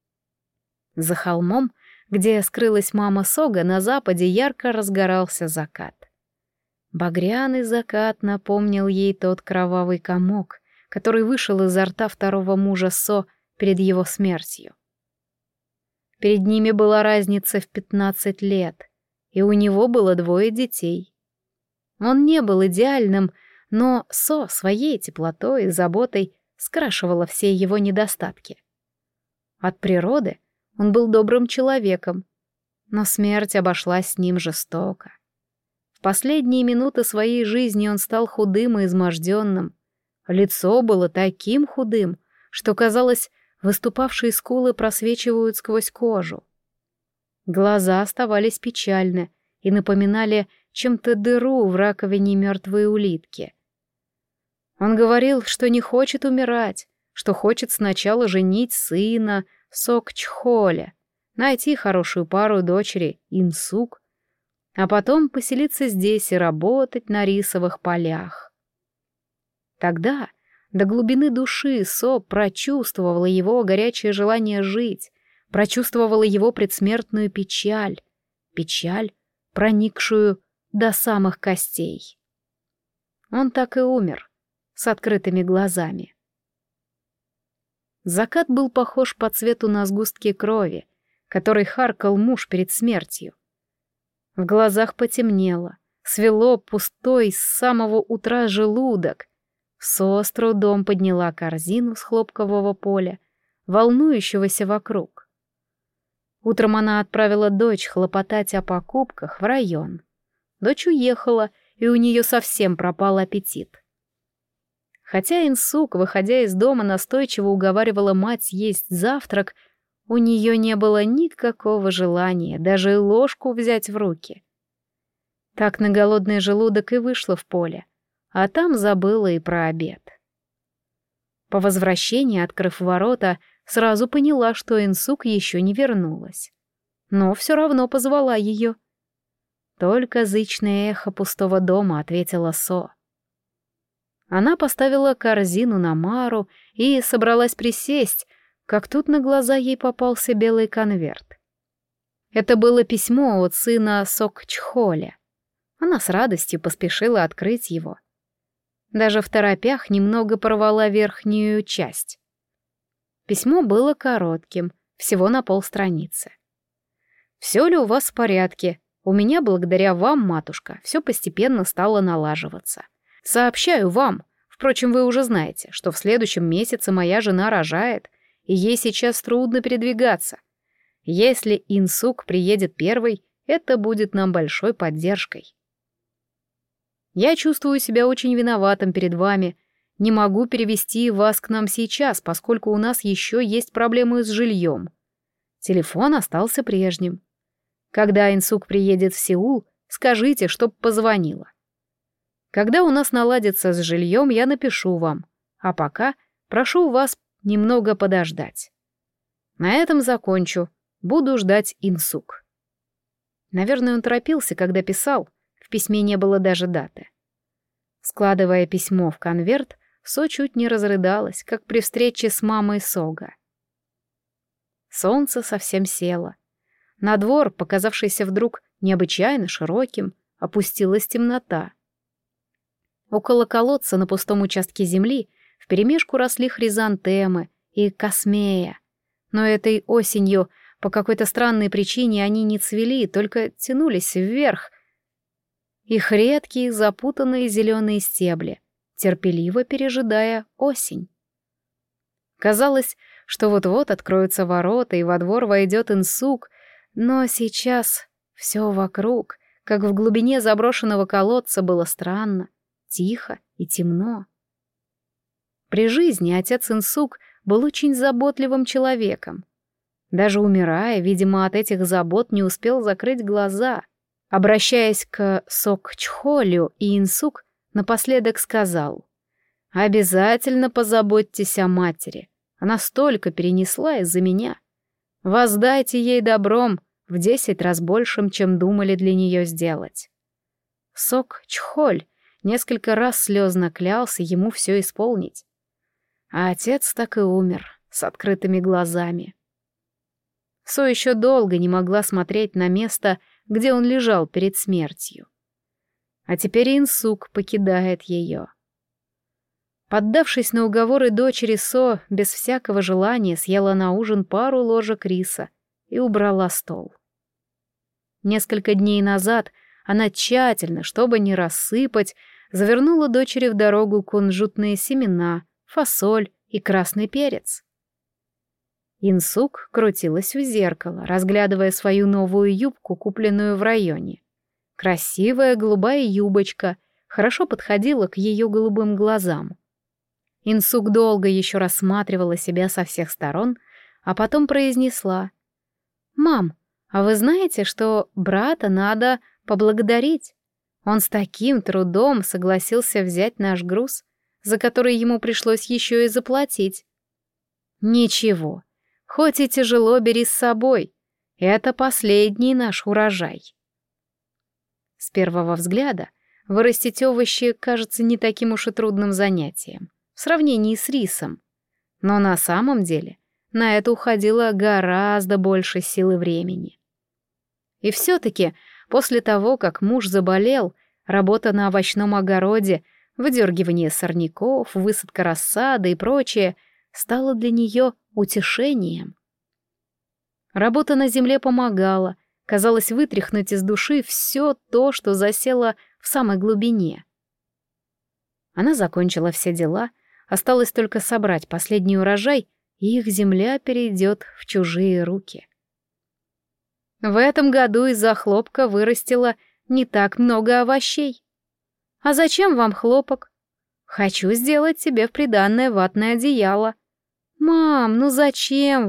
За холмом, где скрылась мама Сога, на западе ярко разгорался закат. Багряный закат напомнил ей тот кровавый комок, который вышел изо рта второго мужа Со перед его смертью. Перед ними была разница в пятнадцать лет, и у него было двое детей. Он не был идеальным, но Со своей теплотой и заботой скрашивала все его недостатки. От природы он был добрым человеком, но смерть обошлась с ним жестоко. В последние минуты своей жизни он стал худым и изможденным. Лицо было таким худым, что, казалось, выступавшие скулы просвечивают сквозь кожу. Глаза оставались печальны и напоминали чем-то дыру в раковине мертвой улитки. Он говорил, что не хочет умирать, что хочет сначала женить сына в Сокчхоле, найти хорошую пару дочери Инсук, а потом поселиться здесь и работать на рисовых полях. Тогда до глубины души Со прочувствовала его горячее желание жить, прочувствовала его предсмертную печаль, печаль, проникшую до самых костей. Он так и умер, с открытыми глазами. Закат был похож по цвету на сгустки крови, который харкал муж перед смертью. В глазах потемнело, свело пустой с самого утра желудок. Со с трудом подняла корзину с хлопкового поля, волнующегося вокруг. Утром она отправила дочь хлопотать о покупках в район. Дочь уехала, и у нее совсем пропал аппетит. Хотя Инсук, выходя из дома, настойчиво уговаривала мать есть завтрак, у нее не было никакого желания даже ложку взять в руки. Так на голодный желудок и вышла в поле, а там забыла и про обед. По возвращении, открыв ворота, сразу поняла, что Инсук еще не вернулась. Но все равно позвала ее. Только зычное эхо пустого дома ответила Со. Она поставила корзину на Мару и собралась присесть, как тут на глаза ей попался белый конверт. Это было письмо от сына Сокчхоля. Она с радостью поспешила открыть его. Даже в торопях немного порвала верхнюю часть. Письмо было коротким, всего на полстраницы. «Все ли у вас в порядке? У меня, благодаря вам, матушка, все постепенно стало налаживаться. Сообщаю вам, впрочем, вы уже знаете, что в следующем месяце моя жена рожает, и ей сейчас трудно передвигаться. Если Инсук приедет первой, это будет нам большой поддержкой. Я чувствую себя очень виноватым перед вами. Не могу перевести вас к нам сейчас, поскольку у нас еще есть проблемы с жильем. Телефон остался прежним. Когда Инсук приедет в Сеул, скажите, чтоб позвонила. Когда у нас наладится с жильем, я напишу вам. А пока прошу вас немного подождать. На этом закончу. Буду ждать Инсук». Наверное, он торопился, когда писал. В письме не было даже даты. Складывая письмо в конверт, Со чуть не разрыдалась, как при встрече с мамой Сога. Солнце совсем село. На двор, показавшийся вдруг необычайно широким, опустилась темнота. Около колодца на пустом участке земли вперемешку росли хризантемы и космея. Но этой осенью по какой-то странной причине они не цвели, только тянулись вверх. Их редкие запутанные зеленые стебли, терпеливо пережидая осень. Казалось, что вот-вот откроются ворота, и во двор войдет Инсук, но сейчас все вокруг, как в глубине заброшенного колодца, было странно, тихо и темно. При жизни отец Инсук был очень заботливым человеком. Даже умирая, видимо, от этих забот не успел закрыть глаза. Обращаясь к Сокчхолю и Инсук, напоследок сказал: «Обязательно позаботьтесь о матери. Она столько перенесла из-за меня. Воздайте ей добром в десять раз большим, чем думали для нее сделать». Сокчхоль несколько раз слезно клялся ему все исполнить. А отец так и умер, с открытыми глазами. Со еще долго не могла смотреть на место, где он лежал перед смертью. А теперь Инсук покидает ее. Поддавшись на уговоры дочери, Со без всякого желания съела на ужин пару ложек риса и убрала стол. Несколько дней назад она тщательно, чтобы не рассыпать, завернула дочери в дорогу кунжутные семена, фасоль и красный перец. Инсук крутилась у зеркала, разглядывая свою новую юбку, купленную в районе. Красивая голубая юбочка хорошо подходила к ее голубым глазам. Инсук долго еще рассматривала себя со всех сторон, а потом произнесла: «Мам, а вы знаете, что брата надо поблагодарить? Он с таким трудом согласился взять наш груз, за который ему пришлось еще и заплатить». «Ничего, хоть и тяжело, бери с собой. Это последний наш урожай». С первого взгляда вырастить овощи кажется не таким уж и трудным занятием в сравнении с рисом. Но на самом деле на это уходило гораздо больше сил и времени. И все-таки после того, как муж заболел, работа на овощном огороде, выдергивание сорняков, высадка рассады и прочее стала для нее утешением. Работа на земле помогала, казалось, вытряхнуть из души все то, что засело в самой глубине. Она закончила все дела, осталось только собрать последний урожай, и их земля перейдет в чужие руки. В этом году из-за хлопка вырастило не так много овощей. «А зачем вам хлопок?» «Хочу сделать себе в приданное ватное одеяло». «Мам, ну зачем вы?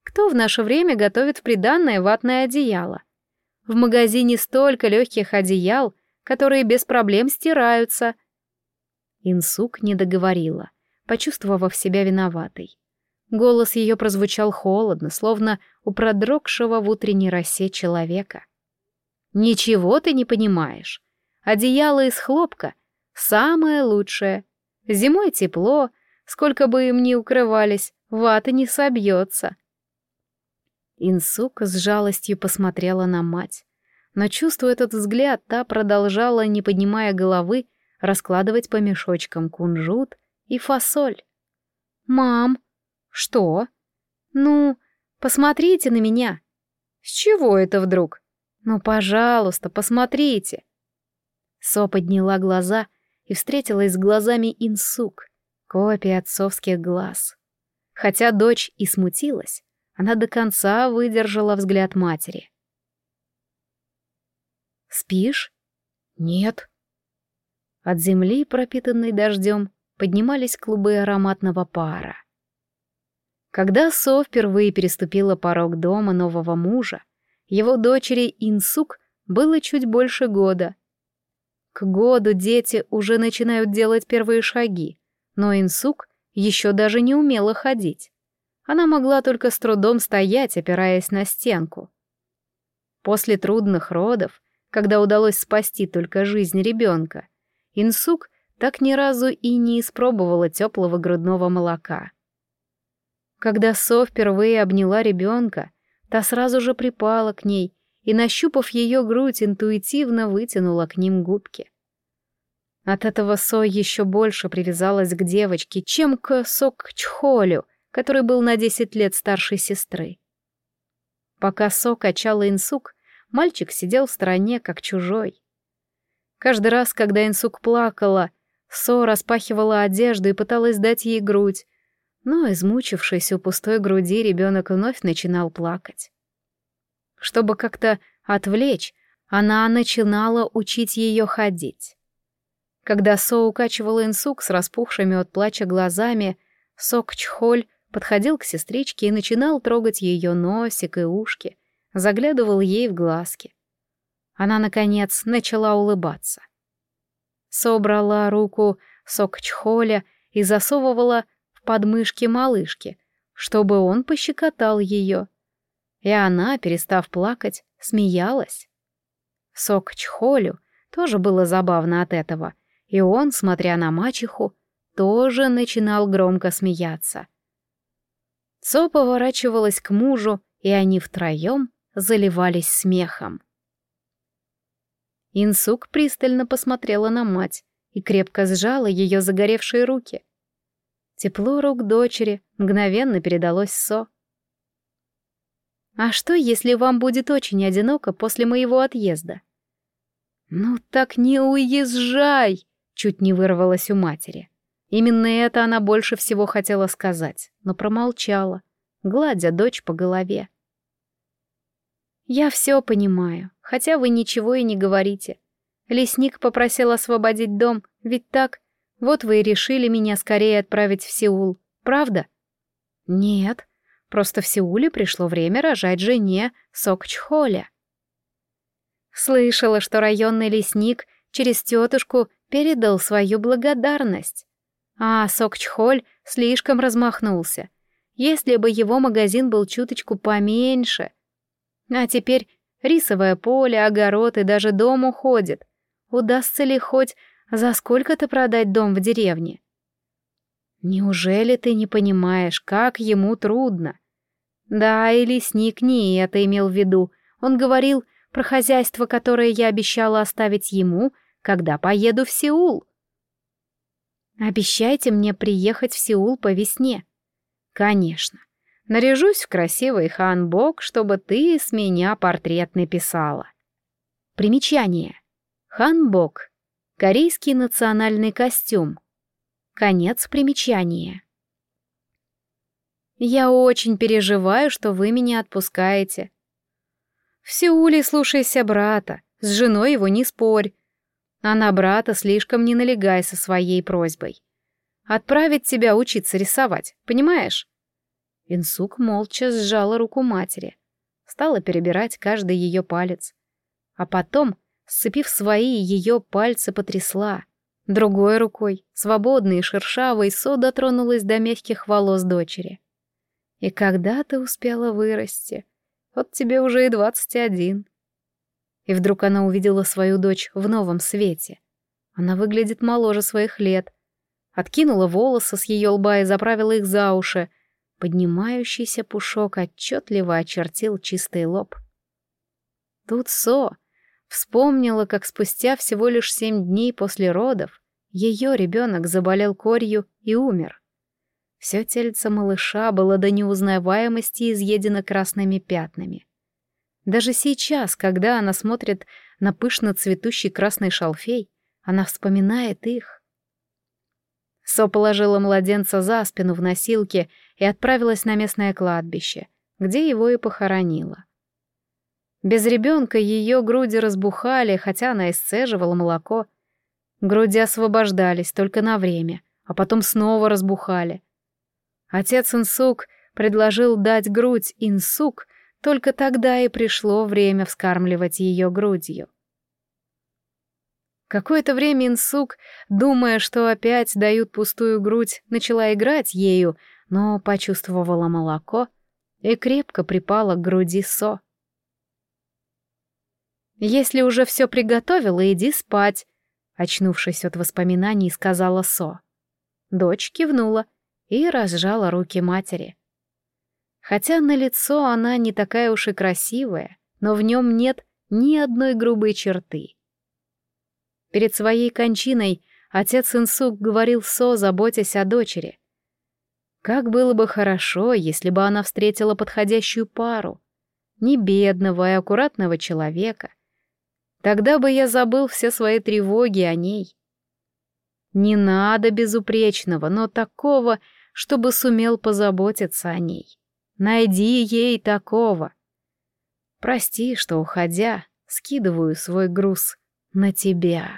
Кто в наше время готовит в приданное ватное одеяло? В магазине столько легких одеял, которые без проблем стираются. Инсук не договорила, почувствовав себя виноватой. Голос ее прозвучал холодно, словно у продрогшего в утренней росе человека. «Ничего ты не понимаешь. Одеяло из хлопка — самое лучшее. Зимой тепло, сколько бы им ни укрывались, вата не собьется». Инсук с жалостью посмотрела на мать, но, чувствуя этот взгляд, та продолжала, не поднимая головы, раскладывать по мешочкам кунжут и фасоль. «Мам!» «Что?» «Ну, посмотрите на меня!» «С чего это вдруг?» «Ну, пожалуйста, посмотрите!» Со подняла глаза и встретилась с глазами Инсук, копия отцовских глаз. Хотя дочь и смутилась, она до конца выдержала взгляд матери. «Спишь?» «Нет». От земли, пропитанной дождем, поднимались клубы ароматного пара. Когда Со впервые переступила порог дома нового мужа, его дочери Инсук было чуть больше года. К году дети уже начинают делать первые шаги, но Инсук еще даже не умела ходить. Она могла только с трудом стоять, опираясь на стенку. После трудных родов, когда удалось спасти только жизнь ребенка, Инсук так ни разу и не испробовала теплого грудного молока. Когда Со впервые обняла ребенка, та сразу же припала к ней и, нащупав ее грудь, интуитивно вытянула к ним губки. От этого Со еще больше привязалась к девочке, чем к Сокчхолю, который был на десять лет старше сестры. Пока Со качала Инсук, мальчик сидел в стороне, как чужой. Каждый раз, когда Инсук плакала, Со распахивала одежду и пыталась дать ей грудь, но, измучившись у пустой груди, ребенок вновь начинал плакать. Чтобы как-то отвлечь, она начинала учить ее ходить. Когда Со укачивала Инсук с распухшими от плача глазами, Сокчхоль подходил к сестричке и начинал трогать ее носик и ушки, заглядывал ей в глазки. Она, наконец, начала улыбаться. Со брала руку Сокчхоля и засовывала в подмышки малышки, чтобы он пощекотал ее. И она, перестав плакать, смеялась. Сокчхолю тоже было забавно от этого, и он, смотря на мачеху, тоже начинал громко смеяться. Со поворачивалась к мужу, и они втроем заливались смехом. Инсук пристально посмотрела на мать и крепко сжала ее загоревшие руки. Тепло рук дочери мгновенно передалось Со. «А что, если вам будет очень одиноко после моего отъезда?» «Ну так не уезжай!» — чуть не вырвалось у матери. Именно это она больше всего хотела сказать, но промолчала, гладя дочь по голове. «Я все понимаю, хотя вы ничего и не говорите. Лесник попросил освободить дом, ведь так? Вот вы и решили меня скорее отправить в Сеул, правда?» «Нет, просто в Сеуле пришло время рожать жене Сокчхоля». Слышала, что районный лесник через тетушку передал свою благодарность. А Сокчхоль слишком размахнулся. Если бы его магазин был чуточку поменьше. А теперь рисовое поле, огород и даже дом уходит. Удастся ли хоть за сколько-то продать дом в деревне? Неужели ты не понимаешь, как ему трудно? Да, и лесник не это имел в виду. Он говорил про хозяйство, которое я обещала оставить ему, когда поеду в Сеул. Обещайте мне приехать в Сеул по весне. Конечно. Наряжусь в красивый ханбок, чтобы ты с меня портрет написала. Примечание. Ханбок. Корейский национальный костюм. Конец примечания. Я очень переживаю, что вы меня отпускаете. В Сеуле слушайся брата, с женой его не спорь. А на брата слишком не налегай со своей просьбой. Отправить тебя учиться рисовать, понимаешь? Инсук молча сжала руку матери, стала перебирать каждый ее палец. А потом, сцепив свои, ее пальцы потрясла. Другой рукой, свободной и шершавой, Со дотронулась до мягких волос дочери. «И когда ты успела вырасти? Вот тебе уже и двадцать один». И вдруг она увидела свою дочь в новом свете. Она выглядит моложе своих лет. Откинула волосы с ее лба и заправила их за уши. Поднимающийся пушок отчетливо очертил чистый лоб. Тут Со вспомнила, как спустя всего лишь семь дней после родов ее ребенок заболел корью и умер. Все тельце малыша было до неузнаваемости изъедено красными пятнами. Даже сейчас, когда она смотрит на пышно цветущий красный шалфей, она вспоминает их. Со положила младенца за спину в носилке и отправилась на местное кладбище, где его и похоронила. Без ребенка ее груди разбухали, хотя она исцеживала молоко. Груди освобождались только на время, а потом снова разбухали. Отец Инсук предложил дать грудь Инсук, только тогда и пришло время вскармливать ее грудью. Какое-то время Инсук, думая, что опять дают пустую грудь, начала играть ею, но почувствовала молоко и крепко припала к груди Со. «Если уже все приготовила, иди спать», — очнувшись от воспоминаний, сказала Со. Дочь кивнула и разжала руки матери. Хотя на лицо она не такая уж и красивая, но в нем нет ни одной грубой черты. Перед своей кончиной отец Инсук говорил Со, заботясь о дочери. Как было бы хорошо, если бы она встретила подходящую пару, не бедного и аккуратного человека. Тогда бы я забыл все свои тревоги о ней. Не надо безупречного, но такого, чтобы сумел позаботиться о ней. Найди ей такого. Прости, что, уходя, скидываю свой груз на тебя.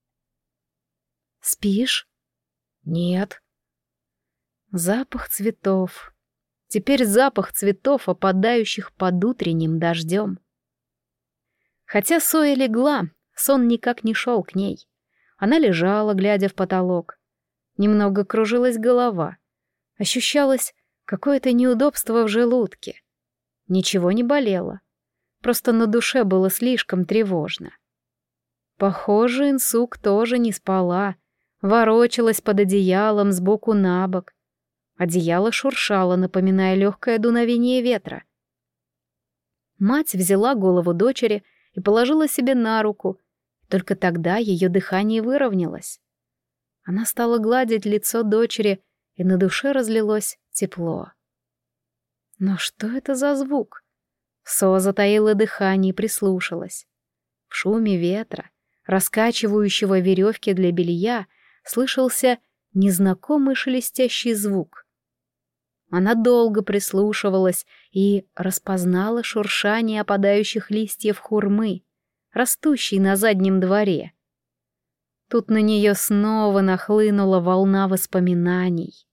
Спишь? Нет. Запах цветов. Теперь запах цветов, опадающих под утренним дождем. Хотя Соя легла, сон никак не шел к ней. Она лежала, глядя в потолок. Немного кружилась голова. Ощущалось какое-то неудобство в желудке. Ничего не болело. Просто на душе было слишком тревожно. Похоже, Инсук тоже не спала. Ворочалась под одеялом сбоку на бок. Одеяло шуршало, напоминая легкое дуновение ветра. Мать взяла голову дочери и положила себе на руку. Только тогда ее дыхание выровнялось. Она стала гладить лицо дочери, и на душе разлилось тепло. Но что это за звук? Со затаила дыхание и прислушалась. В шуме ветра, раскачивающего веревки для белья, слышался незнакомый шелестящий звук. Она долго прислушивалась и распознала шуршание опадающих листьев хурмы, растущей на заднем дворе. Тут на нее снова нахлынула волна воспоминаний.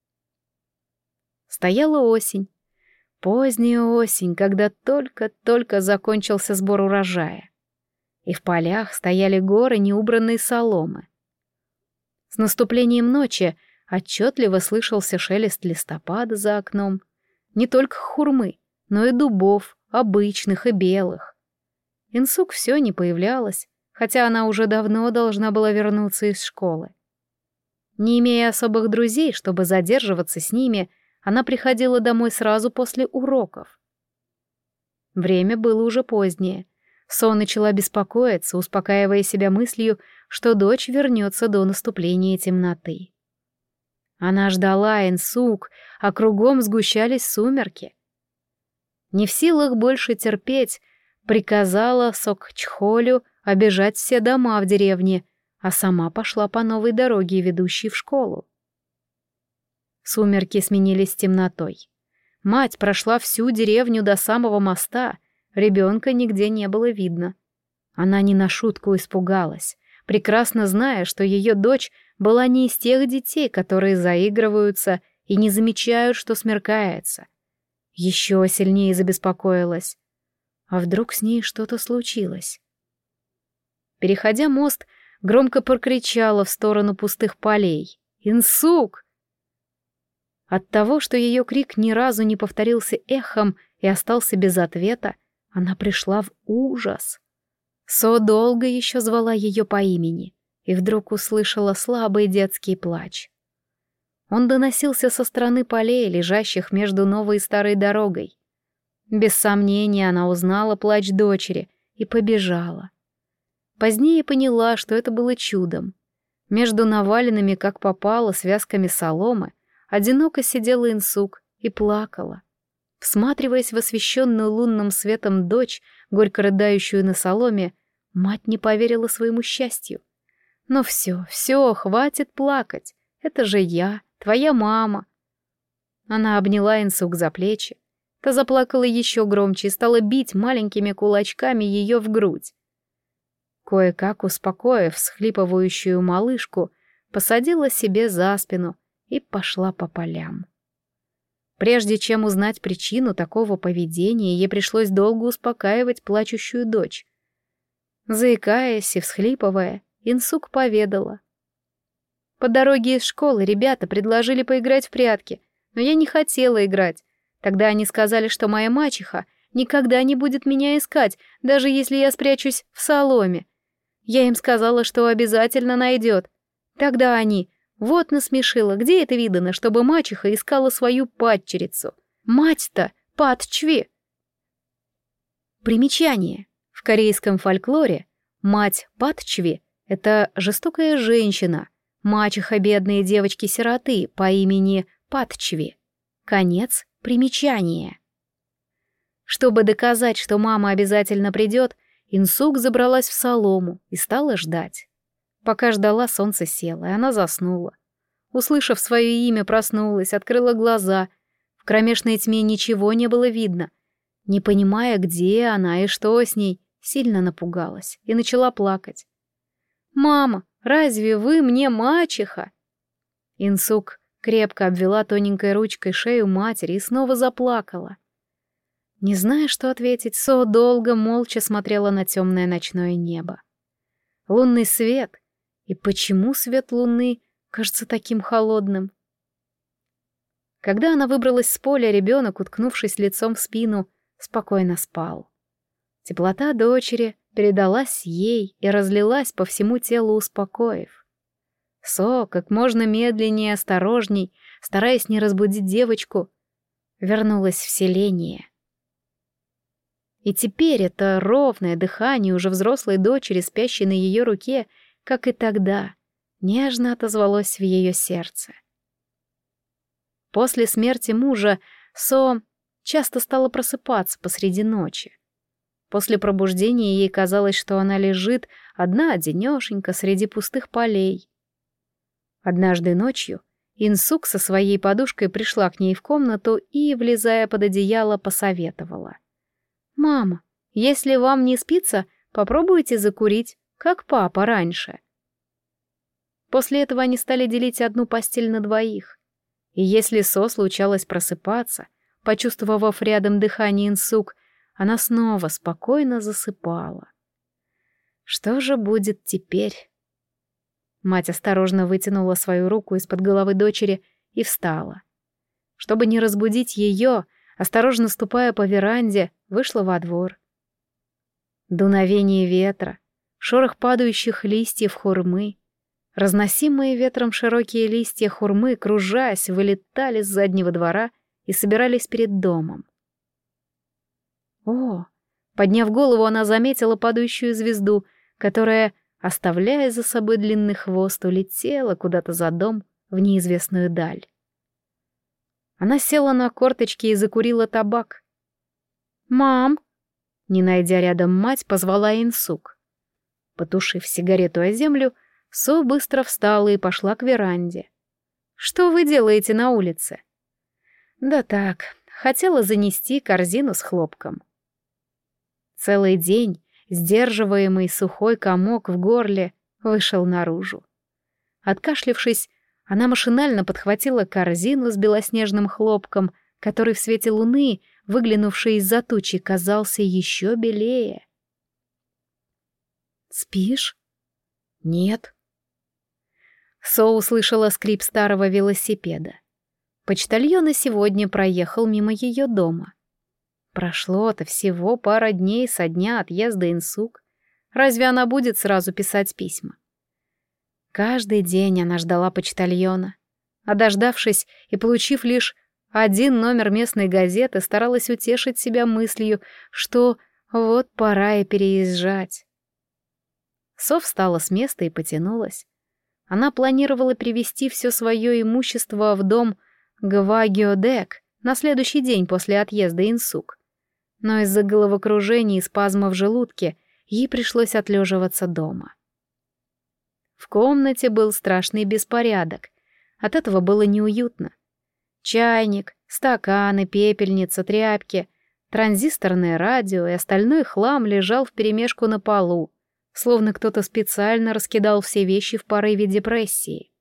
Стояла осень, поздняя осень, когда только-только закончился сбор урожая. И в полях стояли горы неубранной соломы. С наступлением ночи отчетливо слышался шелест листопада за окном. Не только хурмы, но и дубов, обычных и белых. Инсук все не появлялась, хотя она уже давно должна была вернуться из школы. Не имея особых друзей, чтобы задерживаться с ними, она приходила домой сразу после уроков. Время было уже позднее. Со начала беспокоиться, успокаивая себя мыслью, что дочь вернется до наступления темноты. Она ждала Инсук, а кругом сгущались сумерки. Не в силах больше терпеть, приказала Сокчхолю обежать все дома в деревне, а сама пошла по новой дороге, ведущей в школу. Сумерки сменились темнотой. Мать прошла всю деревню до самого моста, ребенка нигде не было видно. Она не на шутку испугалась, прекрасно зная, что ее дочь была не из тех детей, которые заигрываются и не замечают, что смеркается. Еще сильнее забеспокоилась. А вдруг с ней что-то случилось? Переходя мост, громко прокричала в сторону пустых полей. «Инсук!» От того, что ее крик ни разу не повторился эхом и остался без ответа, она пришла в ужас. Со долго еще звала ее по имени и вдруг услышала слабый детский плач. Он доносился со стороны полей, лежащих между новой и старой дорогой. Без сомнения она узнала плач дочери и побежала. Позднее поняла, что это было чудом. Между наваленными, как попало, связками соломы одиноко сидела Инсук и плакала. Всматриваясь в освещенную лунным светом дочь, горько рыдающую на соломе, мать не поверила своему счастью. «Ну все, все, хватит плакать. Это же я, твоя мама». Она обняла Инсук за плечи. Та заплакала еще громче и стала бить маленькими кулачками ее в грудь. Кое-как успокоив всхлипывающую малышку, посадила себе за спину и пошла по полям. Прежде чем узнать причину такого поведения, ей пришлось долго успокаивать плачущую дочь. Заикаясь и всхлипывая, Инсук поведала. По дороге из школы ребята предложили поиграть в прятки, но я не хотела играть. Тогда они сказали, что моя мачеха никогда не будет меня искать, даже если я спрячусь в соломе. Я им сказала, что обязательно найдет. Тогда они... Вот насмешила, где это видано, чтобы мачеха искала свою падчерицу? Мать-то падчви. Примечание. В корейском фольклоре мать падчви — это жестокая женщина, мачеха бедной девочки-сироты по имени Падчви. Конец примечания. Чтобы доказать, что мама обязательно придет, Инсук забралась в солому и стала ждать. Пока ждала, солнце село, и она заснула. Услышав свое имя, проснулась, открыла глаза. В кромешной тьме ничего не было видно. Не понимая, где она и что с ней, сильно напугалась и начала плакать. «Мама, разве вы мне мачеха?» Инсук крепко обвела тоненькой ручкой шею матери и снова заплакала. Не зная, что ответить, Со долго молча смотрела на темное ночное небо. Лунный свет. И почему свет луны кажется таким холодным? Когда она выбралась с поля, ребенок, уткнувшись лицом в спину, спокойно спал. Теплота дочери передалась ей и разлилась по всему телу, успокоив. Со, как можно медленнее и осторожней, стараясь не разбудить девочку, вернулась в селение. И теперь это ровное дыхание уже взрослой дочери, спящей на ее руке, как и тогда, нежно отозвалось в ее сердце. После смерти мужа Со часто стала просыпаться посреди ночи. После пробуждения ей казалось, что она лежит одна-одинешенька среди пустых полей. Однажды ночью Инсук со своей подушкой пришла к ней в комнату и, влезая под одеяло, посоветовала. «Мама, если вам не спится, попробуйте закурить, как папа раньше». После этого они стали делить одну постель на двоих. И если Со случалось просыпаться, почувствовав рядом дыхание Инсук, она снова спокойно засыпала. Что же будет теперь? Мать осторожно вытянула свою руку из-под головы дочери и встала. Чтобы не разбудить ее, осторожно ступая по веранде, вышла во двор. Дуновение ветра, шорох падающих листьев хурмы, разносимые ветром широкие листья хурмы, кружась, вылетали с заднего двора и собирались перед домом. О! Подняв голову, она заметила падающую звезду, которая, оставляя за собой длинный хвост, улетела куда-то за дом в неизвестную даль. Она села на корточки и закурила табак. «Мам!» Не найдя рядом мать, позвала Инсук. Потушив сигарету о землю, Со быстро встала и пошла к веранде. «Что вы делаете на улице?» «Да так, хотела занести корзину с хлопком». Целый день сдерживаемый сухой комок в горле вышел наружу. Откашлившись, Она машинально подхватила корзину с белоснежным хлопком, который в свете луны, выглянувший из-за тучи, казался еще белее. «Спишь?» «Нет». Со услышала скрип старого велосипеда. Почтальон и сегодня проехал мимо ее дома. Прошло-то всего пара дней со дня отъезда Инсук. Разве она будет сразу писать письма? Каждый день она ждала почтальона, а дождавшись и получив лишь один номер местной газеты, старалась утешить себя мыслью, что вот пора и переезжать. Со встала с места и потянулась. Она планировала привезти все свое имущество в дом Гвагиодек на следующий день после отъезда Инсук. Но из-за головокружения и спазма в желудке ей пришлось отлеживаться дома. В комнате был страшный беспорядок. От этого было неуютно. Чайник, стаканы, пепельница, тряпки, транзисторное радио и остальной хлам лежал вперемешку на полу, словно кто-то специально раскидал все вещи в порыве депрессии.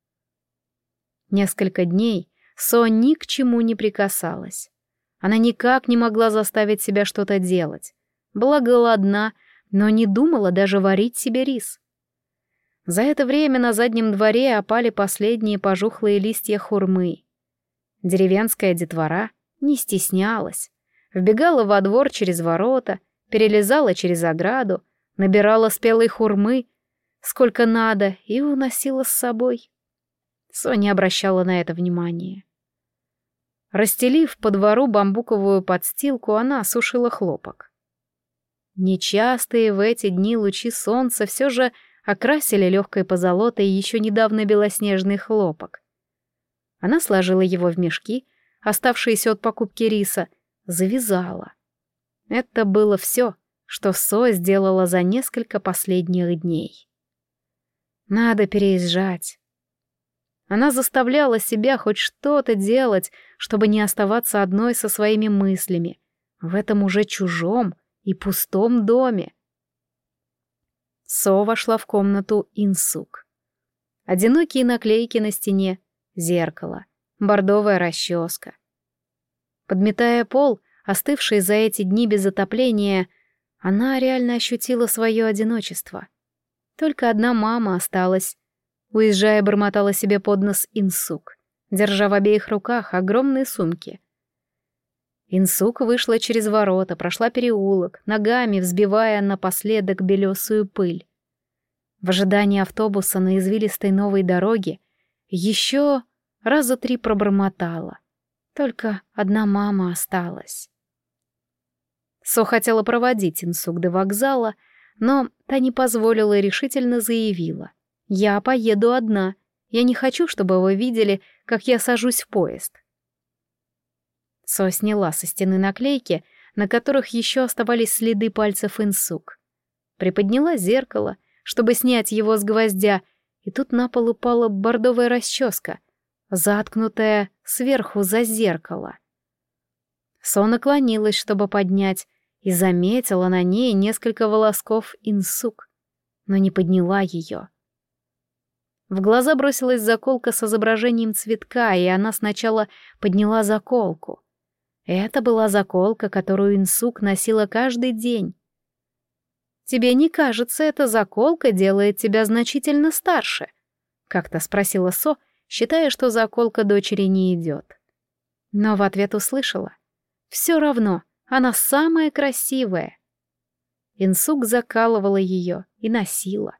Несколько дней Со ни к чему не прикасалась. Она никак не могла заставить себя что-то делать. Была голодна, но не думала даже варить себе рис. За это время на заднем дворе опали последние пожухлые листья хурмы. Деревенская детвора не стеснялась. Вбегала во двор через ворота, перелезала через ограду, набирала спелой хурмы, сколько надо, и уносила с собой. Соня обращала на это внимание. Расстелив по двору бамбуковую подстилку, она сушила хлопок. Нечастые в эти дни лучи солнца все же окрасили легкой позолотой еще недавно белоснежный хлопок. Она сложила его в мешки, оставшиеся от покупки риса, завязала. Это было все, что Со сделала за несколько последних дней. Надо переезжать. Она заставляла себя хоть что-то делать, чтобы не оставаться одной со своими мыслями, в этом уже чужом и пустом доме. Со вошла в комнату Инсук. Одинокие наклейки на стене, зеркало, бордовая расческа. Подметая пол, остывший за эти дни без отопления, она реально ощутила свое одиночество. Только одна мама осталась. Уезжая, бормотала себе под нос Инсук, держа в обеих руках огромные сумки. Инсук вышла через ворота, прошла переулок, ногами взбивая напоследок белесую пыль. В ожидании автобуса на извилистой новой дороге еще раза три пробормотала. Только одна мама осталась. Со хотела проводить Инсук до вокзала, но та не позволила и решительно заявила: «Я поеду одна. Я не хочу, чтобы вы видели, как я сажусь в поезд». Со сняла со стены наклейки, на которых еще оставались следы пальцев Инсук. Приподняла зеркало, чтобы снять его с гвоздя, и тут на пол упала бордовая расческа, заткнутая сверху за зеркало. Со наклонилась, чтобы поднять, и заметила на ней несколько волосков Инсук, но не подняла ее. В глаза бросилась заколка с изображением цветка, и она сначала подняла заколку. Это была заколка, которую Инсук носила каждый день. «Тебе не кажется, эта заколка делает тебя значительно старше?» — как-то спросила Со, считая, что заколка дочери не идет. Но в ответ услышала: «Все равно, она самая красивая». Инсук закалывала ее и носила.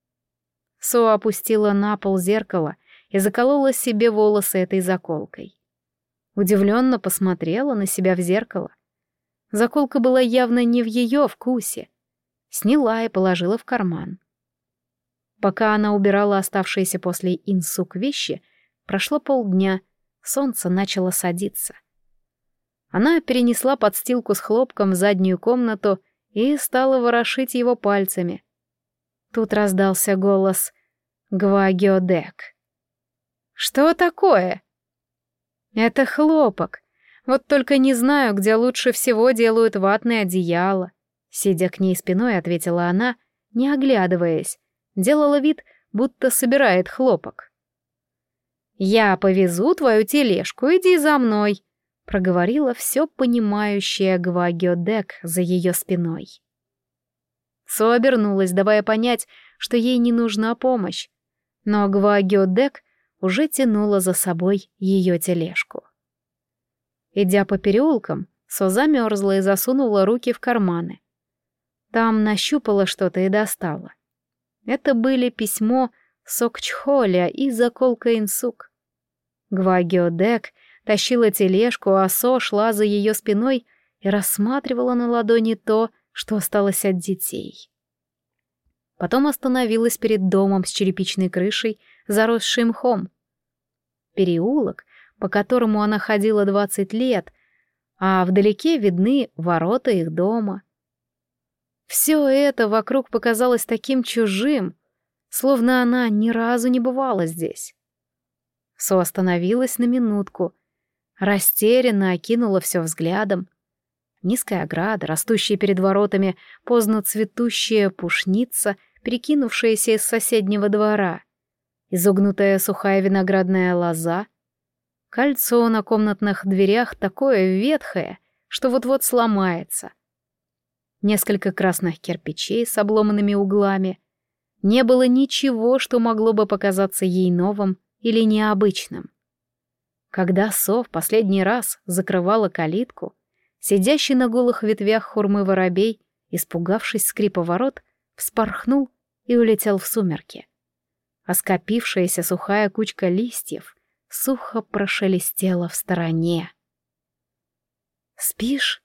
Со опустила на пол зеркало и заколола себе волосы этой заколкой. Удивленно посмотрела на себя в зеркало. Заколка была явно не в ее вкусе. Сняла и положила в карман. Пока она убирала оставшиеся после Инсук вещи, прошло полдня, солнце начало садиться. Она перенесла подстилку с хлопком в заднюю комнату и стала ворошить его пальцами. Тут раздался голос Гвагиодек. «Что такое?» «Это хлопок. Вот только не знаю, где лучше всего делают ватные одеяла». Сидя к ней спиной, ответила она, не оглядываясь. Делала вид, будто собирает хлопок. «Я повезу твою тележку, иди за мной», — проговорила все понимающая Гвагиодек за ее спиной. Со обернулась, давая понять, что ей не нужна помощь, но Гвагиодек уже тянула за собой ее тележку. Идя по переулкам, Со замерзла и засунула руки в карманы. Там нащупала что-то и достала. Это были письмо Сокчхоля и заколка Инсук. Гвагиодек тащила тележку, а Со шла за ее спиной и рассматривала на ладони то, что осталось от детей. Потом остановилась перед домом с черепичной крышей, заросшей мхом. Переулок, по которому она ходила двадцать лет, а вдалеке видны ворота их дома. Все это вокруг показалось таким чужим, словно она ни разу не бывала здесь. Со остановилась на минутку, растерянно окинула все взглядом. Низкая ограда, растущая перед воротами, поздно цветущая пушница, перекинувшаяся из соседнего двора, изогнутая сухая виноградная лоза, кольцо на комнатных дверях такое ветхое, что вот-вот сломается, несколько красных кирпичей с обломанными углами. Не было ничего, что могло бы показаться ей новым или необычным. Когда Со в последний раз закрывала калитку, сидящий на голых ветвях хурмы воробей, испугавшись скрипа ворот, вспорхнул и улетел в сумерки. А скопившаяся сухая кучка листьев сухо прошелестела в стороне. «Спишь?»